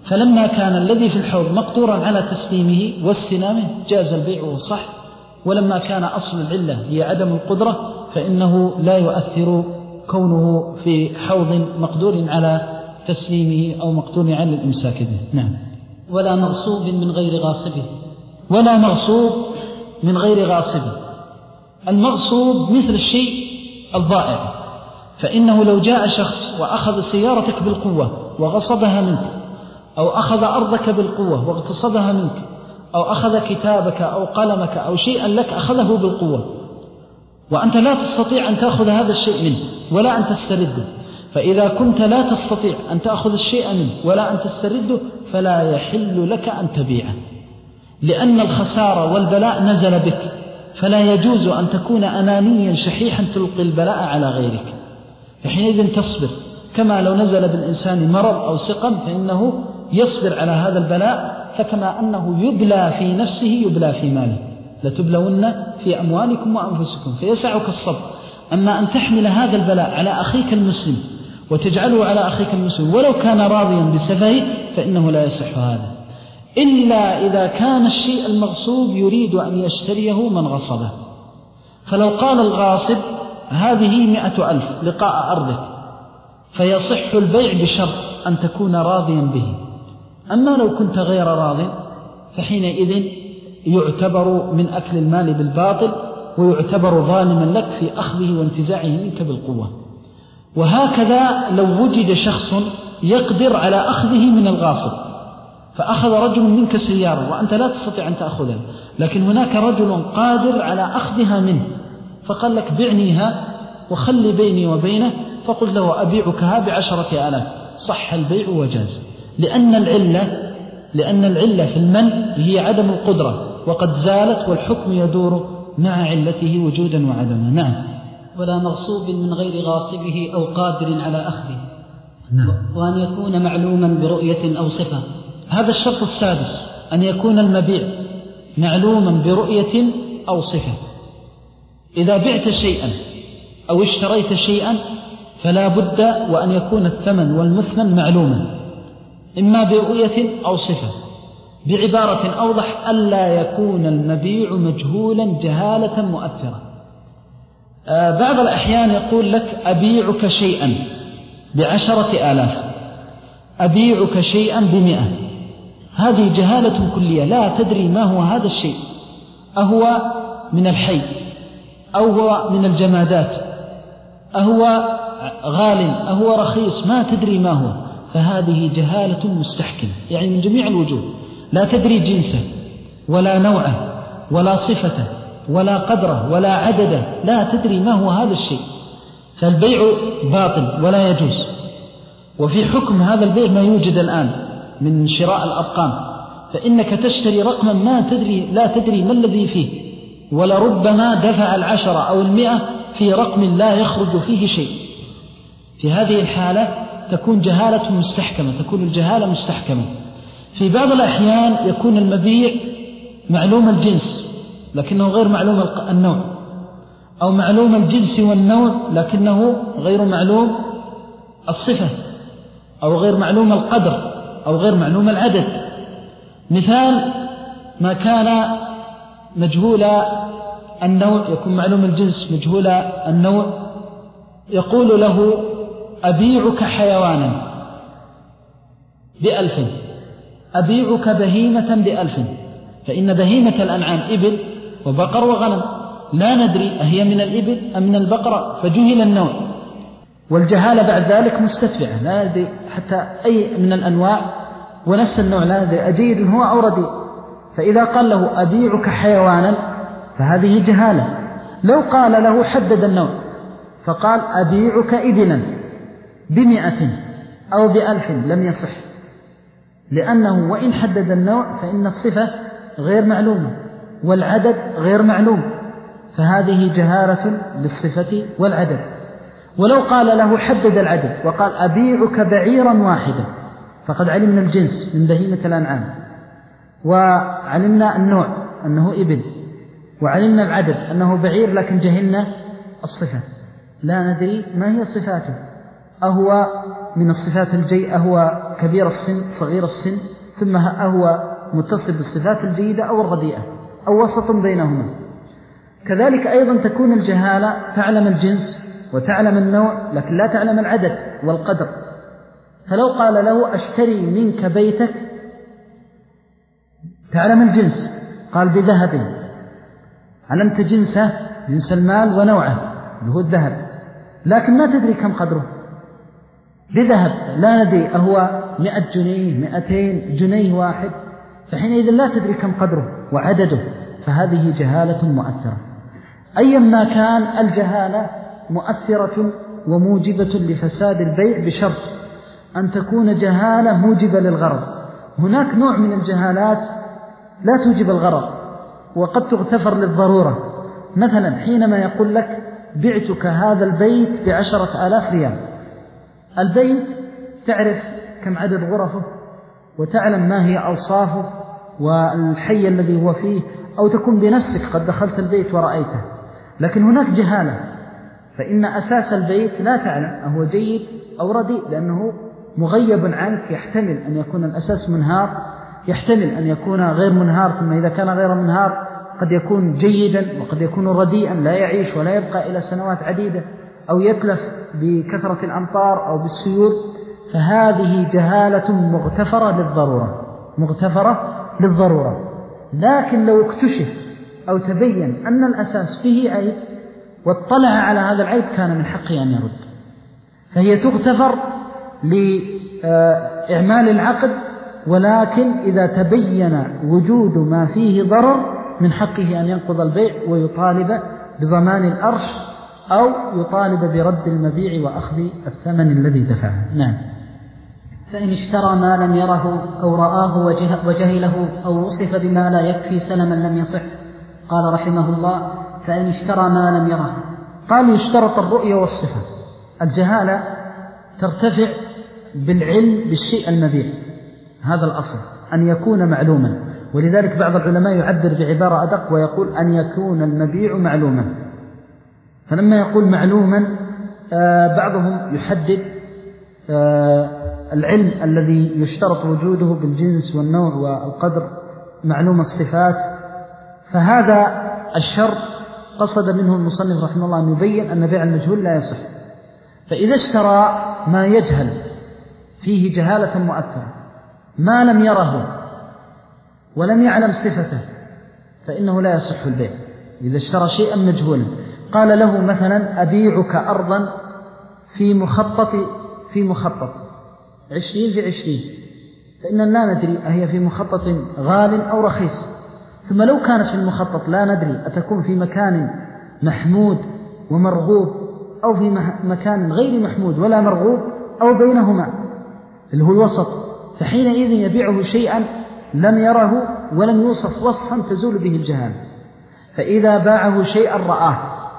فلما كان الذي في الحوض مقدورا على تسليمه واستلامه جاز البيع وصح، ولما كان أصل العلة هي عدم القدرة فإنه لا يؤثر كونه في حوض مقدور على تسليمه أو مقدور على الإمساك به. نعم. ولا مغصوب من غير غاصبه. ولا مغصوب من غير غاصبه. المغصوب مثل الشيء الضائع، فإنه لو جاء شخص وأخذ سيارتك بالقوة وغصبها منك، أو أخذ أرضك بالقوة واغتصبها منك، أو أخذ كتابك أو قلمك أو شيئا لك أخذه بالقوة، وأنت لا تستطيع أن تأخذ هذا الشيء منه ولا أن تسترده، فإذا كنت لا تستطيع أن تأخذ الشيء منه ولا أن تسترده فلا يحل لك أن تبيعه، لأن الخسارة والبلاء نزل بك، فلا يجوز أن تكون أنانيا شحيحا تلقي البلاء على غيرك، فحينئذ تصبر، كما لو نزل بالإنسان مرض أو سقم فإنه يصبر على هذا البلاء، فكما أنه يبلى في نفسه يبلى في ماله، لتبلون في أموالكم وأنفسكم، فيسعك الصبر. أما أن تحمل هذا البلاء على أخيك المسلم وتجعله على أخيك المسلم ولو كان راضيا بسفهه فإنه لا يصح هذا، إلا إذا كان الشيء المغصوب يريد أن يشتريه من غصبه. فلو قال الغاصب هذه مئة ألف لقاء أرضك، فيصح البيع بشرط أن تكون راضيا به. أما لو كنت غير راض فحينئذ يعتبر من أكل المال بالباطل، ويعتبر ظالما لك في أخذه وانتزاعه منك بالقوة. وهكذا لو وجد شخص يقدر على أخذه من الغاصب، فأخذ رجل منك سيارة وأنت لا تستطيع أن تأخذها، لكن هناك رجل قادر على أخذها منه، فقال لك بعنيها وخلي بيني وبينه، فقل له أبيعكها بعشرة آلاف، صح البيع وجاز، لأن العلة لأن العلة في المنع هي عدم القدرة، وقد زالت والحكم يدور مع علته وجودا وعدما. نعم. ولا مغصوب من غير غاصبه أو قادر على أخذه. نعم. وأن يكون معلوما برؤية أو صفة. هذا الشرط السادس، أن يكون المبيع معلوما برؤية أو صفة. إذا بعت شيئا أو اشتريت شيئا فلا بد وأن يكون الثمن والمثمن معلوما، إما برؤية أو صفة، بعبارة أوضح ألا يكون المبيع مجهولا جهالة مؤثرة. آه بعض الأحيان يقول لك أبيعك شيئا بعشرة آلاف، أبيعك شيئا بمئة، هذه جهالة كلية، لا تدري ما هو هذا الشيء، أهو من الحي أو هو من الجمادات، أهو غال أهو رخيص، ما تدري ما هو، فهذه جهالة مستحكمة، يعني من جميع الوجوه، لا تدري جنسه ولا نوعه ولا صفته ولا قدره ولا عدده، لا تدري ما هو هذا الشيء، فالبيع باطل ولا يجوز. وفي حكم هذا البيع ما يوجد الآن من شراء الأرقام، فإنك تشتري رقما ما تدري لا تدري ما الذي فيه، ولربما دفع العشرة أو المئة في رقم لا يخرج فيه شيء. في هذه الحالة تكون جهالة مستحكمة، تكون الجهالة مستحكمة. في بعض الأحيان يكون المبيع معلوم الجنس لكنه غير معلوم النوع، أو معلوم الجنس والنوع لكنه غير معلوم الصفة، أو غير معلوم القدر، أو غير معلوم العدد. مثال ما كان مجهول النوع يكون معلوم الجنس مجهول النوع، يقول له أبيعك حيوانا بألف، أبيعك بهيمة بألف، فإن بهيمة الأنعام إبل وبقر وغنم، لا ندري أهي من الإبل أم من البقرة، فجهل النوع، والجهالة بعد ذلك مستدفعة، لا ندري حتى أي من الأنواع ونفس النوع، لا ندري أجيد هو أو رديء. فإذا قال له أبيعك حيوانا فهذه جهالة. لو قال له حدد النوع فقال أبيعك إبلا بمئة أو بألف لم يصح، لأنه وإن حدد النوع فإن الصفة غير معلومة والعدد غير معلوم، فهذه جهالة للصفة والعدد. ولو قال له حدد العدد وقال أبيعك بعيرا واحدا، فقد علمنا الجنس من بهيمة الأنعام، وعلمنا النوع أنه إبل، وعلمنا العدد أنه بعير، لكن جهلنا الصفة، لا ندري ما هي صفاته، أهو من الصفات الجيئة، أهو كبير السن صغير السن، ثم هو متصف بالصفات الجيدة أو الرديئة أو وسط بينهما. كذلك أيضا تكون الجهالة تعلم الجنس وتعلم النوع لكن لا تعلم العدد والقدر. فلو قال له أشتري منك بيتك، تعلم الجنس، قال بذهب، علمت جنسه جنس المال ونوعه اللي هو الذهب، لكن ما تدري كم قدره بذهب، لا ندري أهو مئة جنيه مئتين جنيه واحد، فحينئذ لا تدري كم قدره وعدده، فهذه جهالة مؤثرة. أيما كان الجهالة مؤثرة وموجبة لفساد البيع بشرط أن تكون جهالة موجبة للغرض. هناك نوع من الجهالات لا توجب الغرض وقد تغتفر للضرورة، مثلا حينما يقول لك بعتك هذا البيت بعشرة آلاف ريال، البيت تعرف كم عدد غرفه وتعلم ما هي أوصافه والحي الذي هو فيه، أو تكون بنفسك قد دخلت البيت ورأيته، لكن هناك جهالة، فإن أساس البيت لا تعلم أهو جيد أو رديء لأنه مغيب عنك، يحتمل أن يكون الأساس منهار، يحتمل أن يكون غير منهار، ثم إذا كان غير منهار قد يكون جيدا وقد يكون رديئا لا يعيش ولا يبقى إلى سنوات عديدة، أو يتلف بكثرة الأمطار أو بالسيول. فهذه جهالة مغتفرة للضرورة مغتفرة للضرورة لكن لو اكتشف أو تبين أن الأساس فيه عيب واطلع على هذا العيب كان من حقه أن يرد، فهي تغتفر لإعمال العقد، ولكن إذا تبين وجود ما فيه ضرر من حقه أن ينقض البيع ويطالب بضمان الأرش أو يطالب برد المبيع وأخذ الثمن الذي دفعه. نعم. فإن اشترى ما لم يره أو رآه وجهله أو وصف بما لا يكفي سلما لم يصح. قال رحمه الله: فإن اشترى ما لم يره. قال يشترط الرؤية والصفة. الجهالة ترتفع بالعلم بالشيء المبيع، هذا الأصل أن يكون معلوما، ولذلك بعض العلماء يعبر بعبارة أدق ويقول أن يكون المبيع معلوما. فلما يقول معلوما آه بعضهم يحدد آه العلم الذي يشترط وجوده بالجنس والنوع والقدر، معلوم الصفات، فهذا الشرط قصد منه المصنف رحمه الله أن يبين أن بيع المجهول لا يصح. فإذا اشترى ما يجهل فيه جهالة مؤثرة ما لم يره ولم يعلم صفته فإنه لا يصح البيع. إذا اشترى شيئا مجهولا، قال له مثلا أبيعك أرضا في مخطط في مخطط عشرين في عشرين، فإن لا ندري أهي في مخطط غال أو رخيص، ثم لو كانت في المخطط لا ندري أتكون في مكان محمود ومرغوب أو في مكان غير محمود ولا مرغوب أو بينهما اللي هو الوسط، فحينئذ يبيعه شيئا لم يره ولم يوصف وصفا تزول به الجهالة. فإذا باعه شيئا رآه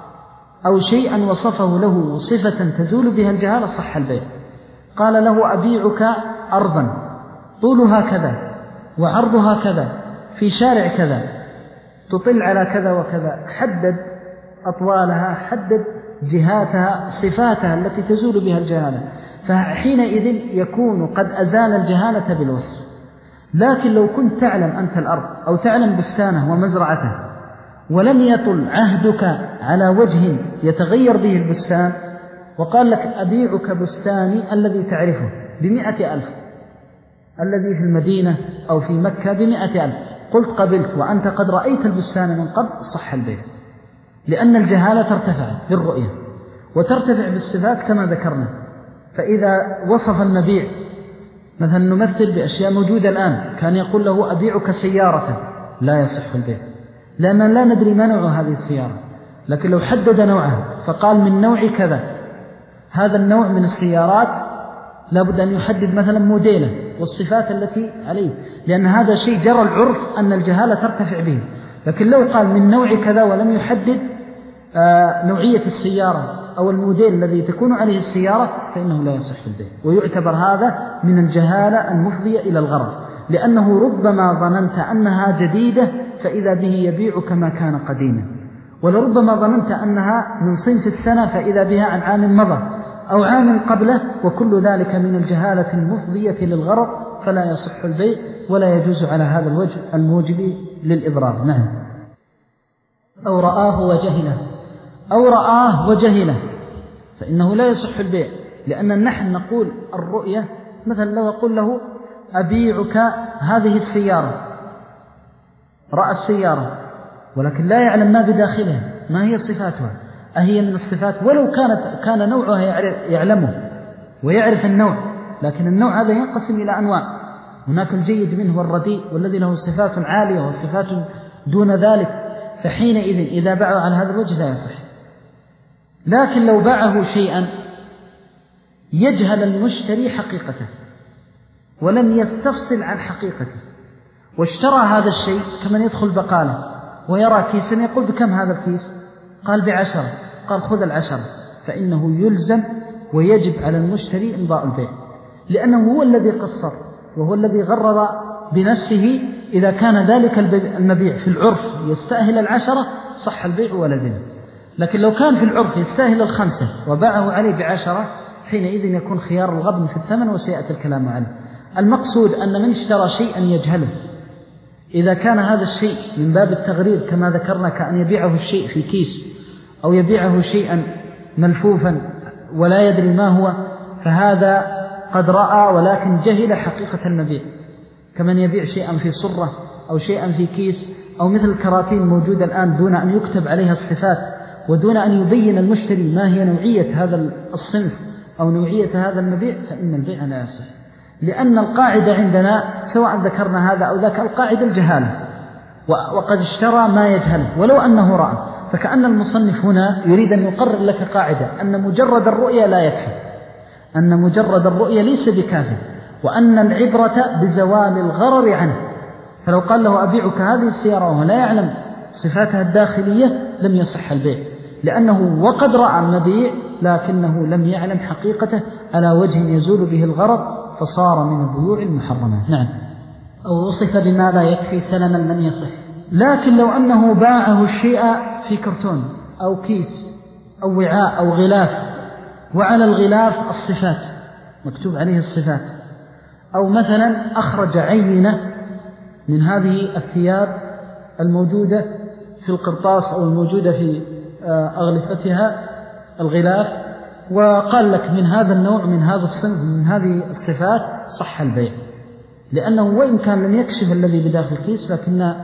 أو شيئا وصفه له صفة تزول بها الجهالة صح البيع. قال له أبيعك أرضا طولها كذا وعرضها كذا في شارع كذا تطل على كذا وكذا، حدد أطوالها، حدد جهاتها، صفاتها التي تزول بها الجهالة، فحينئذ يكون قد أزال الجهالة بالوصف. لكن لو كنت تعلم أنت الأرض أو تعلم بستانه ومزرعته ولم يطل عهدك على وجه يتغير به البستان، وقال لك أبيعك بستاني الذي تعرفه بمئة ألف، الذي في المدينة أو في مكة بمئة ألف، قلت قبلت وأنت قد رأيت البستان من قبل، صح البيع، لأن الجهالة ترتفع بالرؤية وترتفع بالصفات كما ذكرنا. فإذا وصف المبيع مثلا نمثل بأشياء موجودة الآن، كان يقول له أبيعك سيارة، لا يصح البيع لأننا لا ندري ما نوع هذه السيارة، لكن لو حدد نوعها فقال من نوع كذا، هذا النوع من السيارات لابد أن يحدد مثلا موديله والصفات التي عليه، لأن هذا شيء جرى العرف أن الجهالة ترتفع به. لكن لو قال من نوع كذا ولم يحدد آه نوعية السيارة أو الموديل الذي تكون عليه السيارة فإنه لا يصح البيع، ويعتبر هذا من الجهالة المفضية إلى الغرض، لأنه ربما ظننت أنها جديدة فإذا به يبيع كما كان قديما، ولربما ظننت أنها من صنف السنة فإذا بها عن عام مضى، أو عام قبله، وكل ذلك من الجهالة المفضية للغرض، فلا يصح البيع ولا يجوز على هذا الوجه الموجب للإضرار. نعم. أو رآه وجهله أو رآه وجهله فإنه لا يصح البيع، لأن نحن نقول الرؤية، مثلا لو أقول له أبيعك هذه السيارة، رأى السيارة ولكن لا يعلم ما بداخلها، ما هي صفاتها، أهي من الصفات، ولو كانت كان نوعها يعلمه ويعرف النوع، لكن النوع هذا ينقسم إلى أنواع، هناك الجيد منه والرديء والذي له صفات عالية وصفات دون ذلك، فحينئذ إذا باعه على هذا الوجه لا يصح. لكن لو باعه شيئا يجهل المشتري حقيقته ولم يستفصل عن حقيقته، واشترى هذا الشيء كمن يدخل بقالة ويرى كيسا يقول بكم هذا الكيس؟ قال بعشرة، قال خذ العشرة، فإنه يلزم ويجب على المشتري إمضاء البيع، لأنه هو الذي قصر وهو الذي غرر بنفسه. إذا كان ذلك المبيع في العرف يستأهل العشرة صح البيع ولزم، لكن لو كان في العرف يستأهل الخمسة وباعه عليه بعشرة حينئذ يكون خيار الغبن في الثمن، وسيأتي الكلام عنه. المقصود أن من اشترى شيئا يجهله، إذا كان هذا الشيء من باب التغرير كما ذكرنا، كأن يبيعه الشيء في كيس أو يبيعه شيئا ملفوفا ولا يدري ما هو، فهذا قد رأى ولكن جهل حقيقة المبيع، كمن يبيع شيئا في صرة أو شيئا في كيس، أو مثل الكراتين موجودة الآن دون أن يكتب عليها الصفات ودون أن يبين المشتري ما هي نوعية هذا الصنف أو نوعية هذا المبيع، فإن البيع لا يصح، لأن القاعدة عندنا سواء ذكرنا هذا أو ذاك القاعدة الجهالة، وقد اشترى ما يجهل ولو أنه رأى. فكأن المصنف هنا يريد أن يقرر لك قاعدة أن مجرد الرؤية لا يكفي، أن مجرد الرؤية ليس بكافي، وأن العبرة بزوال الغرر عنه. فلو قال له أبيعك هذه السيارة وهو لا يعلم صفاتها الداخلية لم يصح البيع، لأنه وقد رأى المبيع لكنه لم يعلم حقيقته على وجه يزول به الغرر، فصار من البيوع المحرمة. نعم. أو وصف بما لا يكفي سلما لم يصح. لكن لو أنه باعه الشيء في كرتون أو كيس أو وعاء أو غلاف، وعلى الغلاف الصفات مكتوب عليه الصفات، أو مثلا أخرج عينة من هذه الثياب الموجودة في القرطاس أو الموجودة في أغلفتها الغلاف، وقال لك من هذا النوع من هذا الصنف من هذه الصفات صح البيع، لأنه وإن كان لم يكشف الذي بداخل الكيس لكن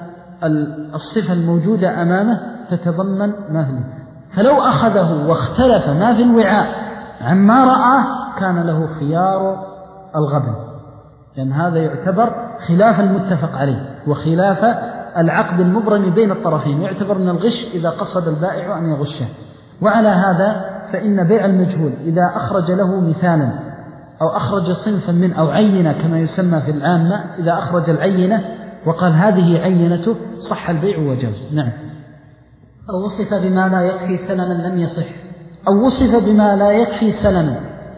الصفة الموجودة أمامه تتضمن ما فيه. فلو أخذه واختلف ما في الوعاء عما رأى كان له خيار الغبن، لأن هذا يعتبر خلاف المتفق عليه وخلاف العقد المبرم بين الطرفين، يعتبر من الغش إذا قصد البائع أن يغشه. وعلى هذا فإن بيع المجهول إذا أخرج له مثالا أو أخرج صنفا من أو عينة كما يسمى في العامة، إذا أخرج العينة وقال هذه عينته صح البيع وجاز. نعم. أو وصف بما لا يكفي سلما لم يصح. أو وصف بما لا يكفي سلما،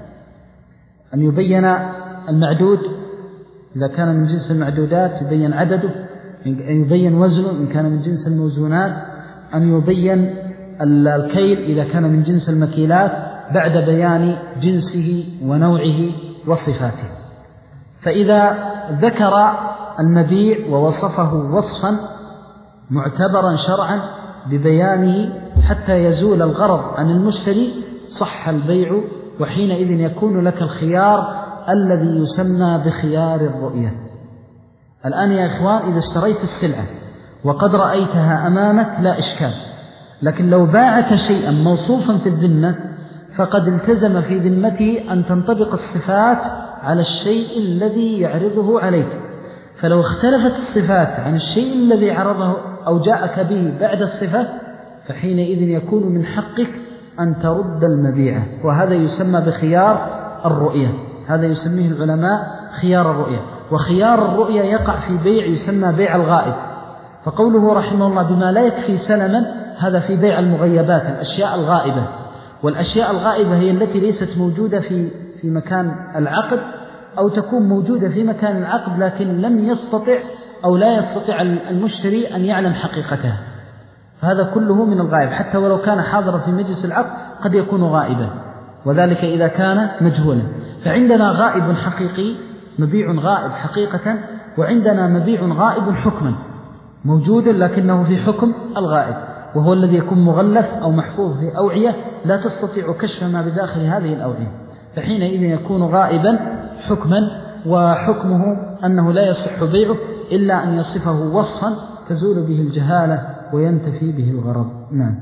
أن يبين المعدود إذا كان من جنس المعدودات يبين عدده، أن يبين وزنه إن كان من جنس الموزونات، أن يبين الكيل إذا كان من جنس المكيلات بعد بيان جنسه ونوعه وصفاته. فإذا ذكر المبيع ووصفه وصفا معتبرا شرعا ببيانه حتى يزول الغرض عن المشتري صح البيع، وحينئذ يكون لك الخيار الذي يسمى بخيار الرؤية. الآن يا إخوان إذا اشتريت السلعة وقد رأيتها أمامك لا إشكال، لكن لو باعك شيئا موصوفا في الذمة فقد التزم في ذمته أن تنطبق الصفات على الشيء الذي يعرضه عليك، فلو اختلفت الصفات عن الشيء الذي عرضه أو جاءك به بعد الصفة فحينئذ يكون من حقك أن ترد المبيعة، وهذا يسمى بخيار الرؤية، هذا يسميه العلماء خيار الرؤية. وخيار الرؤية يقع في بيع يسمى بيع الغائب، فقوله رحمه الله بما لا يكفي سلما هذا في بيع المغيبات، الأشياء الغائبة. والأشياء الغائبة هي التي ليست موجودة في في مكان العقد، أو تكون موجودة في مكان العقد لكن لم يستطع أو لا يستطيع المشتري أن يعلم حقيقتها، هذا كله من الغائب، حتى ولو كان حاضرا في مجلس العقد قد يكون غائبا. وذلك إذا كان مجهولا. فعندنا غائب حقيقي مبيع غائب حقيقة، وعندنا مبيع غائب حكما موجود لكنه في حكم الغائب، وهو الذي يكون مغلف أو محفوظ في أوعية لا تستطيع كشف ما بداخل هذه الأوعية، فحينئذ يكون غائبا حكما، وحكمه أنه لا يصح بيعه إلا أن يصفه وصفا تزول به الجهالة وينتفي به الغرض. نعم.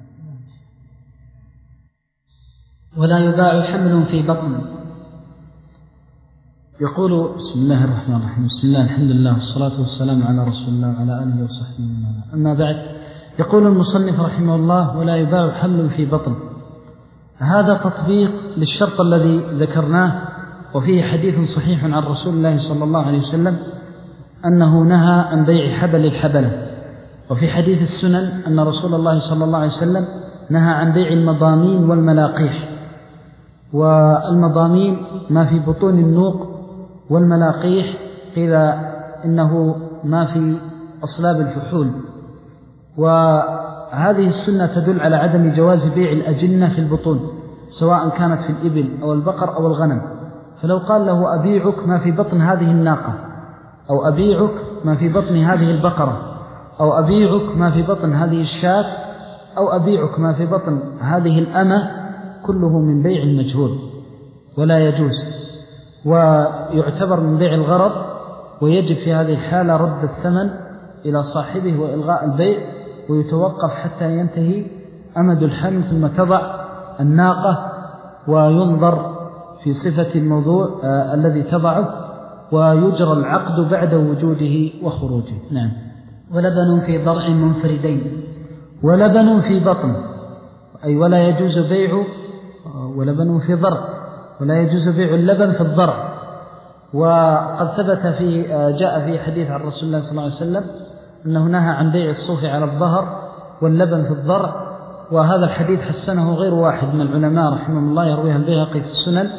ولا يباع حمل في بطن. يقول بسم الله الرحمن الرحيم، بسم الله الحمد لله والصلاة والسلام على رسول الله وعلى آله وصحبه وسلم. أما بعد، يقول المصنف رحمه الله: ولا يباع حمل في بطن. هذا تطبيق للشرط الذي ذكرناه، وفيه حديث صحيح عن رسول الله صلى الله عليه وسلم أنه نهى عن بيع حبل الحبلة. وفي حديث السنن أن رسول الله صلى الله عليه وسلم نهى عن بيع المضامين والملاقيح. والمضامين ما في بطون النوق، والملاقيح قيل إنه ما في أصلاب الفحول. وهذه السنة تدل على عدم جواز بيع الأجنة في البطون، سواء كانت في الإبل أو البقر أو الغنم. فلو قال له: أبيعك ما في بطن هذه الناقة، أو أبيعك ما في بطن هذه البقرة، أو أبيعك ما في بطن هذه الشاة، أو أبيعك ما في بطن هذه الأمة، كله من بيع المجهول ولا يجوز، ويعتبر من بيع الغرض، ويجب في هذه الحالة رد الثمن إلى صاحبه وإلغاء البيع، ويتوقف حتى ينتهي أمد الحمل، ثم تضع الناقة وينظر في صفة الموضوع آه الذي تضعه، ويجرى العقد بعد وجوده وخروجه. نعم. ولبن في ضرع منفردين. ولبن في بطن، أي ولا يجوز بيع ولبن في ضرع، ولا يجوز بيع اللبن في الضرع. وقد ثبت في جاء في حديث عن رسول الله صلى الله عليه وسلم أنه نهى عن بيع الصوف على الظهر واللبن في الضرع. وهذا الحديث حسنه غير واحد من العلماء رحمه الله، يرويها البيهقي في السنن،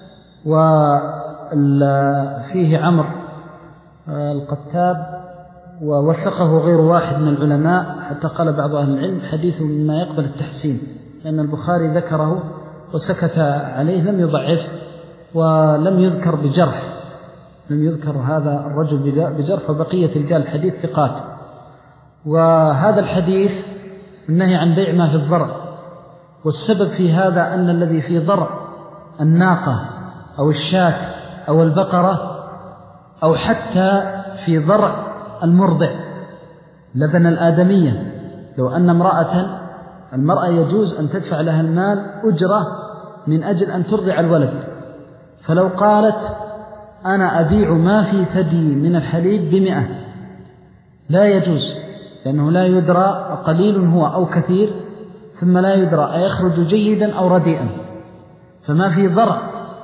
وفيه عمرو القتاب، ووثقه غير واحد من العلماء، حتى قال بعض أهل العلم حديث مما يقبل التحسين، لأن البخاري ذكره وسكت عليه، لم يضعف ولم يذكر بجرح، لم يذكر هذا الرجل بجرح، وبقية رجال الحديث ثقات. وهذا الحديث النهي عن بيع ما في الضرع، والسبب في هذا أن الذي في ضرع الناقة أو الشاة أو البقرة، أو حتى في ضرع المرضع لبن الآدمية، لو أن امرأة المرأة يجوز أن تدفع لها المال أجرة من أجل أن ترضع الولد، فلو قالت: أنا أبيع ما في ثدي من الحليب بمئة، لا يجوز، لأنه لا يدرى قليل هو أو كثير، ثم لا يدرى أيخرج جيدا أو رديئا. فما في ضرع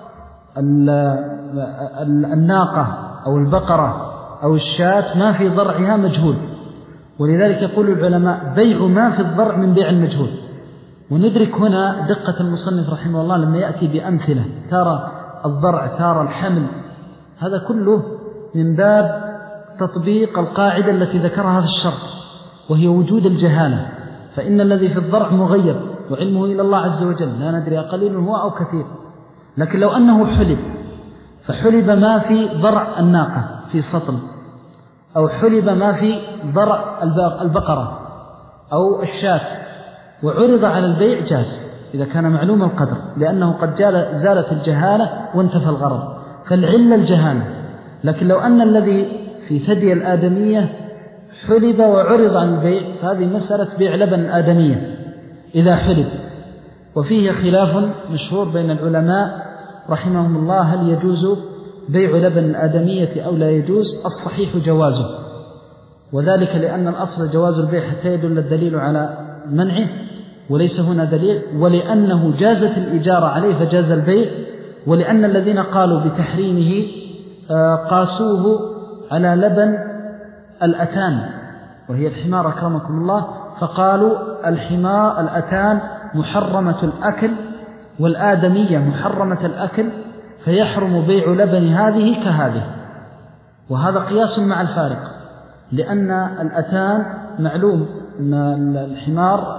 الناقة أو البقرة أو الشاة ما في ضرعها مجهول، ولذلك يقول العلماء: بيع ما في الضرع من بيع المجهول. وندرك هنا دقة المصنف رحمه الله لما يأتي بأمثلة، ترى الضرع، ترى الحمل، هذا كله من باب تطبيق القاعدة التي ذكرها في الشرط، وهي وجود الجهالة. فإن الذي في الضرع مغيب وعلمه إلى الله عز وجل، لا ندري أقليل هو أو كثير. لكن لو أنه حلب، فحلب ما في ضرع الناقة في سطل، أو حلب ما في ضرع البقرة أو الشاة، وعرض على البيع، جاز إذا كان معلوم القدر، لأنه قد زالت الجهالة وانتفى الغرض، فالعلة الجهالة. لكن لو أن الذي في ثدي الآدمية حلب وعرض عن البيع، فهذه مسألة بيع لبن الآدمية إذا حلب. وفيه خلاف مشهور بين العلماء رحمهم الله، هل يجوز بيع لبن الآدمية أو لا يجوز؟ الصحيح جوازه، وذلك لأن الأصل جواز البيع حتى يدل الدليل على منعه، وليس هنا دليل، ولأنه جازت الإجارة عليه فجاز البيع، ولأن الذين قالوا بتحريمه قاسوه على لبن الأتان وهي الحمار أكرمكم الله، فقالوا الحمار الأتان محرمة الأكل والآدمية محرمة الأكل، فيحرم بيع لبن هذه كهذه. وهذا قياس مع الفارق، لأن الأتان معلوم أن الحمار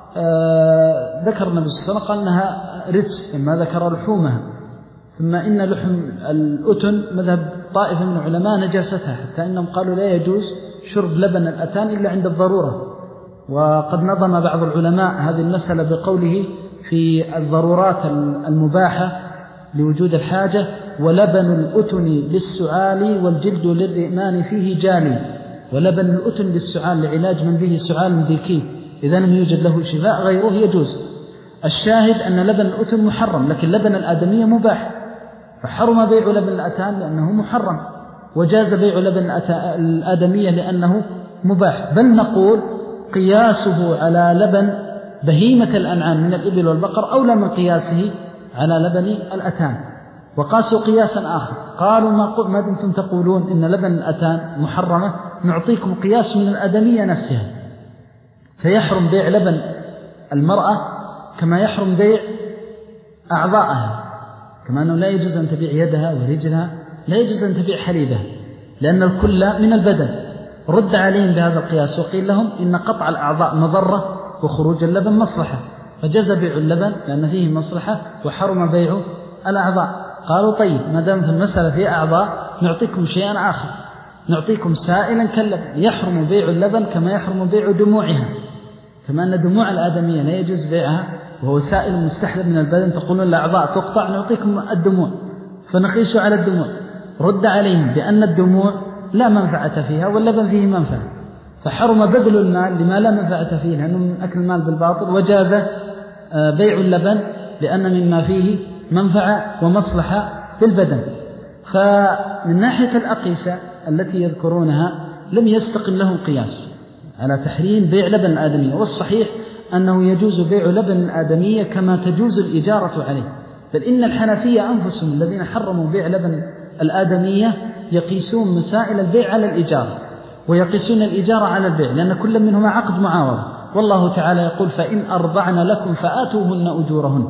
ذكر النبي صلى الله عليه وسلم قال أنها رجس ما ذكر لحومها. ثم إن لحم الأتن مذهب طائفة من العلماء نجاستها، حتى إنهم قالوا لا يجوز شرب لبن الأتان إلا عند الضرورة. وقد نظم بعض العلماء هذه المسألة بقوله في الضرورات المباحة لوجود الحاجة: ولبن الأتن للسعال والجلد للرئمان فيه جالي. ولبن الأتن للسعال لعلاج من به سعال ديكي إذا لم يوجد له شفاء غيره يجوز. الشاهد أن لبن الأتن محرم، لكن لبن الآدمية مباح، فحرم بيع لبن الأتان لأنه محرم، وجاز بيع لبن الآدمية لأنه مباح. بل نقول قياسه على لبن بهيمة الأنعام من الإبل والبقر أولى من قياسه على لبن الأتان. وقاسوا قياسا آخر، قالوا ما دمتم تقولون إن لبن الأتان محرمة نعطيكم قياس من الآدمية نفسها، فيحرم بيع لبن المرأة كما يحرم بيع أعضائها، كما أنه لا يجوز أن تبيع يدها ورجلها، لا يجوز أن تبيع حليبها، لأن الكل من البدن. رد عليهم بهذا القياس وقيل لهم إن قطع الأعضاء مضرة وخروج اللبن مصلحة، فجاز بيع اللبن لأن فيه مصلحة وحرم بيع الأعضاء. قالوا طيب ما دام في المسألة في أعضاء نعطيكم شيئا آخر، نعطيكم سائلا كاللبن. يحرم بيع اللبن كما يحرم بيع دموعها، كما أن دموع الآدمية لا يجوز بيعها وهو سائل مستحلب من البدن، تقولون الأعضاء تقطع نعطيكم الدموع، فنقيس على الدموع. رد عليهم بأن الدموع لا منفعة فيها واللبن فيه منفعة، فحرم بذل المال لما لا منفعة فيه لأنه من أكل المال بالباطل، وجاز بيع اللبن لأن مما فيه منفعة ومصلحة بالبدن. فمن ناحية الأقيسة التي يذكرونها لم يستقم لهم قياس على تحريم بيع لبن الآدمية، والصحيح أنه يجوز بيع لبن الآدمية كما تجوز الإجارة عليه. بل إن الحنفية أنفسهم الذين حرموا بيع لبن الآدمية يقيسون مسائل البيع على الإجارة، ويقيسون الإجارة على البيع، لأن كل منهما عقد معاوضة. والله تعالى يقول: فإن أرضعن لكم فآتوهن أجورهن.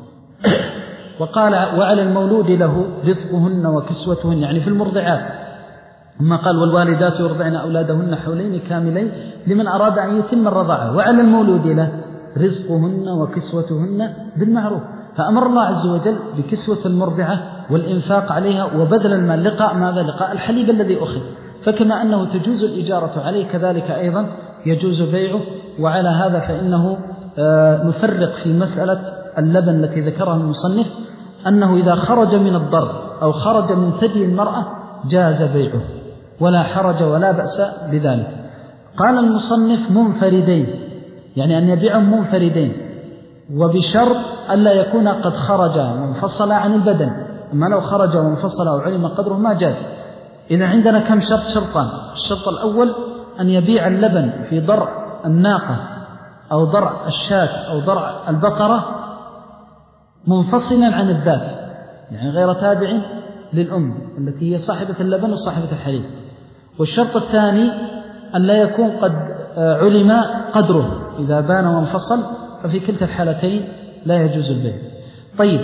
وقال: وعلى المولود له رزقهن وكسوتهن، يعني في المرضعات. ثم قال: والوالدات يرضعن أولادهن حولين كاملين لمن أراد أن يتم الرضاعة، وعلى المولود له رزقهن وكسوتهن بالمعروف. فأمر الله عز وجل بكسوة المرضعة والإنفاق عليها وبذل المال لقاء ماذا؟ لقاء الحليب الذي أخذ. فكما أنه تجوز الإجارة عليه كذلك أيضا يجوز بيعه. وعلى هذا فإنه نفرق في مسألة اللبن التي ذكرها المصنف، أنه إذا خرج من الضر أو خرج من ثدي المرأة جاز بيعه ولا حرج ولا بأس بذلك. قال المصنف: منفردين، يعني أن يبيعهم منفردين، وبشرط ألا يكون قد خرج منفصل عن البدن. أما لو خرج منفصل أو علم قدره ما جاز. إذا عندنا كم شرط؟ شرطان. الشرط الأول أن يبيع اللبن في ضرع الناقة أو ضرع الشاة أو ضرع البقرة منفصلا عن الذات، يعني غير تابع للأم التي هي صاحبة اللبن وصاحبة الحليب. والشرط الثاني أن لا يكون قد علم قدره، إذا بان وانفصل ففي كلتا الحالتين لا يجوز البيع. طيب،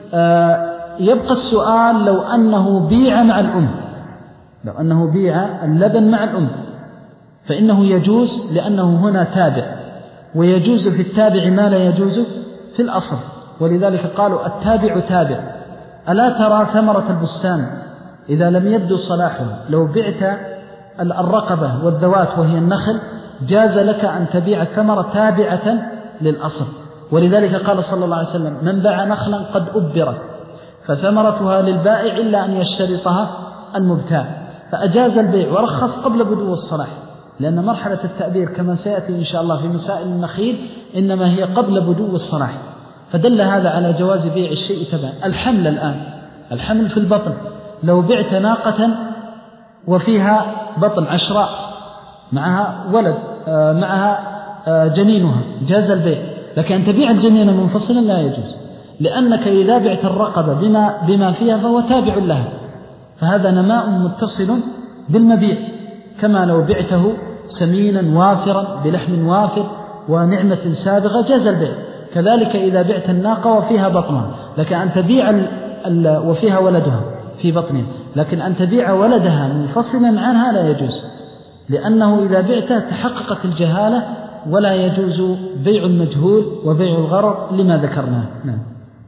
يبقى السؤال: لو أنه بيع مع الأم، لو أنه بيع اللبن مع الأم فإنه يجوز، لأنه هنا تابع، ويجوز في التابع ما لا يجوز في الأصل. ولذلك قالوا: التابع تابع. ألا ترى ثمرة البستان إذا لم يبدو صلاحه لو بعت الرقبة والذوات وهي النخل جاز لك أن تبيع الثمرة تابعة للأصل. ولذلك قال صلى الله عليه وسلم: من باع نخلا قد أبرت فثمرتها للبائع إلا أن يشترطها المبتاع. فأجاز البيع ورخص قبل بدو الصلاح، لأن مرحلة التأبير كما سيأتي إن شاء الله في مسائل النخيل إنما هي قبل بدو الصلاح. فدل هذا على جواز بيع الشيء تبعا. الحمل الآن، الحمل في البطن، لو بعت ناقة وفيها بطن عشراء معها ولد معها جنينها جاز البيع، لكن أن تبيع الجنين منفصلا لا يجوز، لأنك إذا بعت الرقبة بما, بما فيها فهو تابع لها، فهذا نماء متصل بالمبيع، كما لو بعته سمينا وافرا بلحم وافر ونعمة سابغة جاز البيع. كذلك إذا بعت الناقة وفيها بطنها، لكن أن تبيع ال ال وفيها ولدها في بطنها، لكن أن تبيع ولدها منفصلا عنها لا يجوز، لأنه إذا بعته تحققت الجهالة ولا يجوز بيع المجهول وبيع الغرر لما ذكرناه. نعم.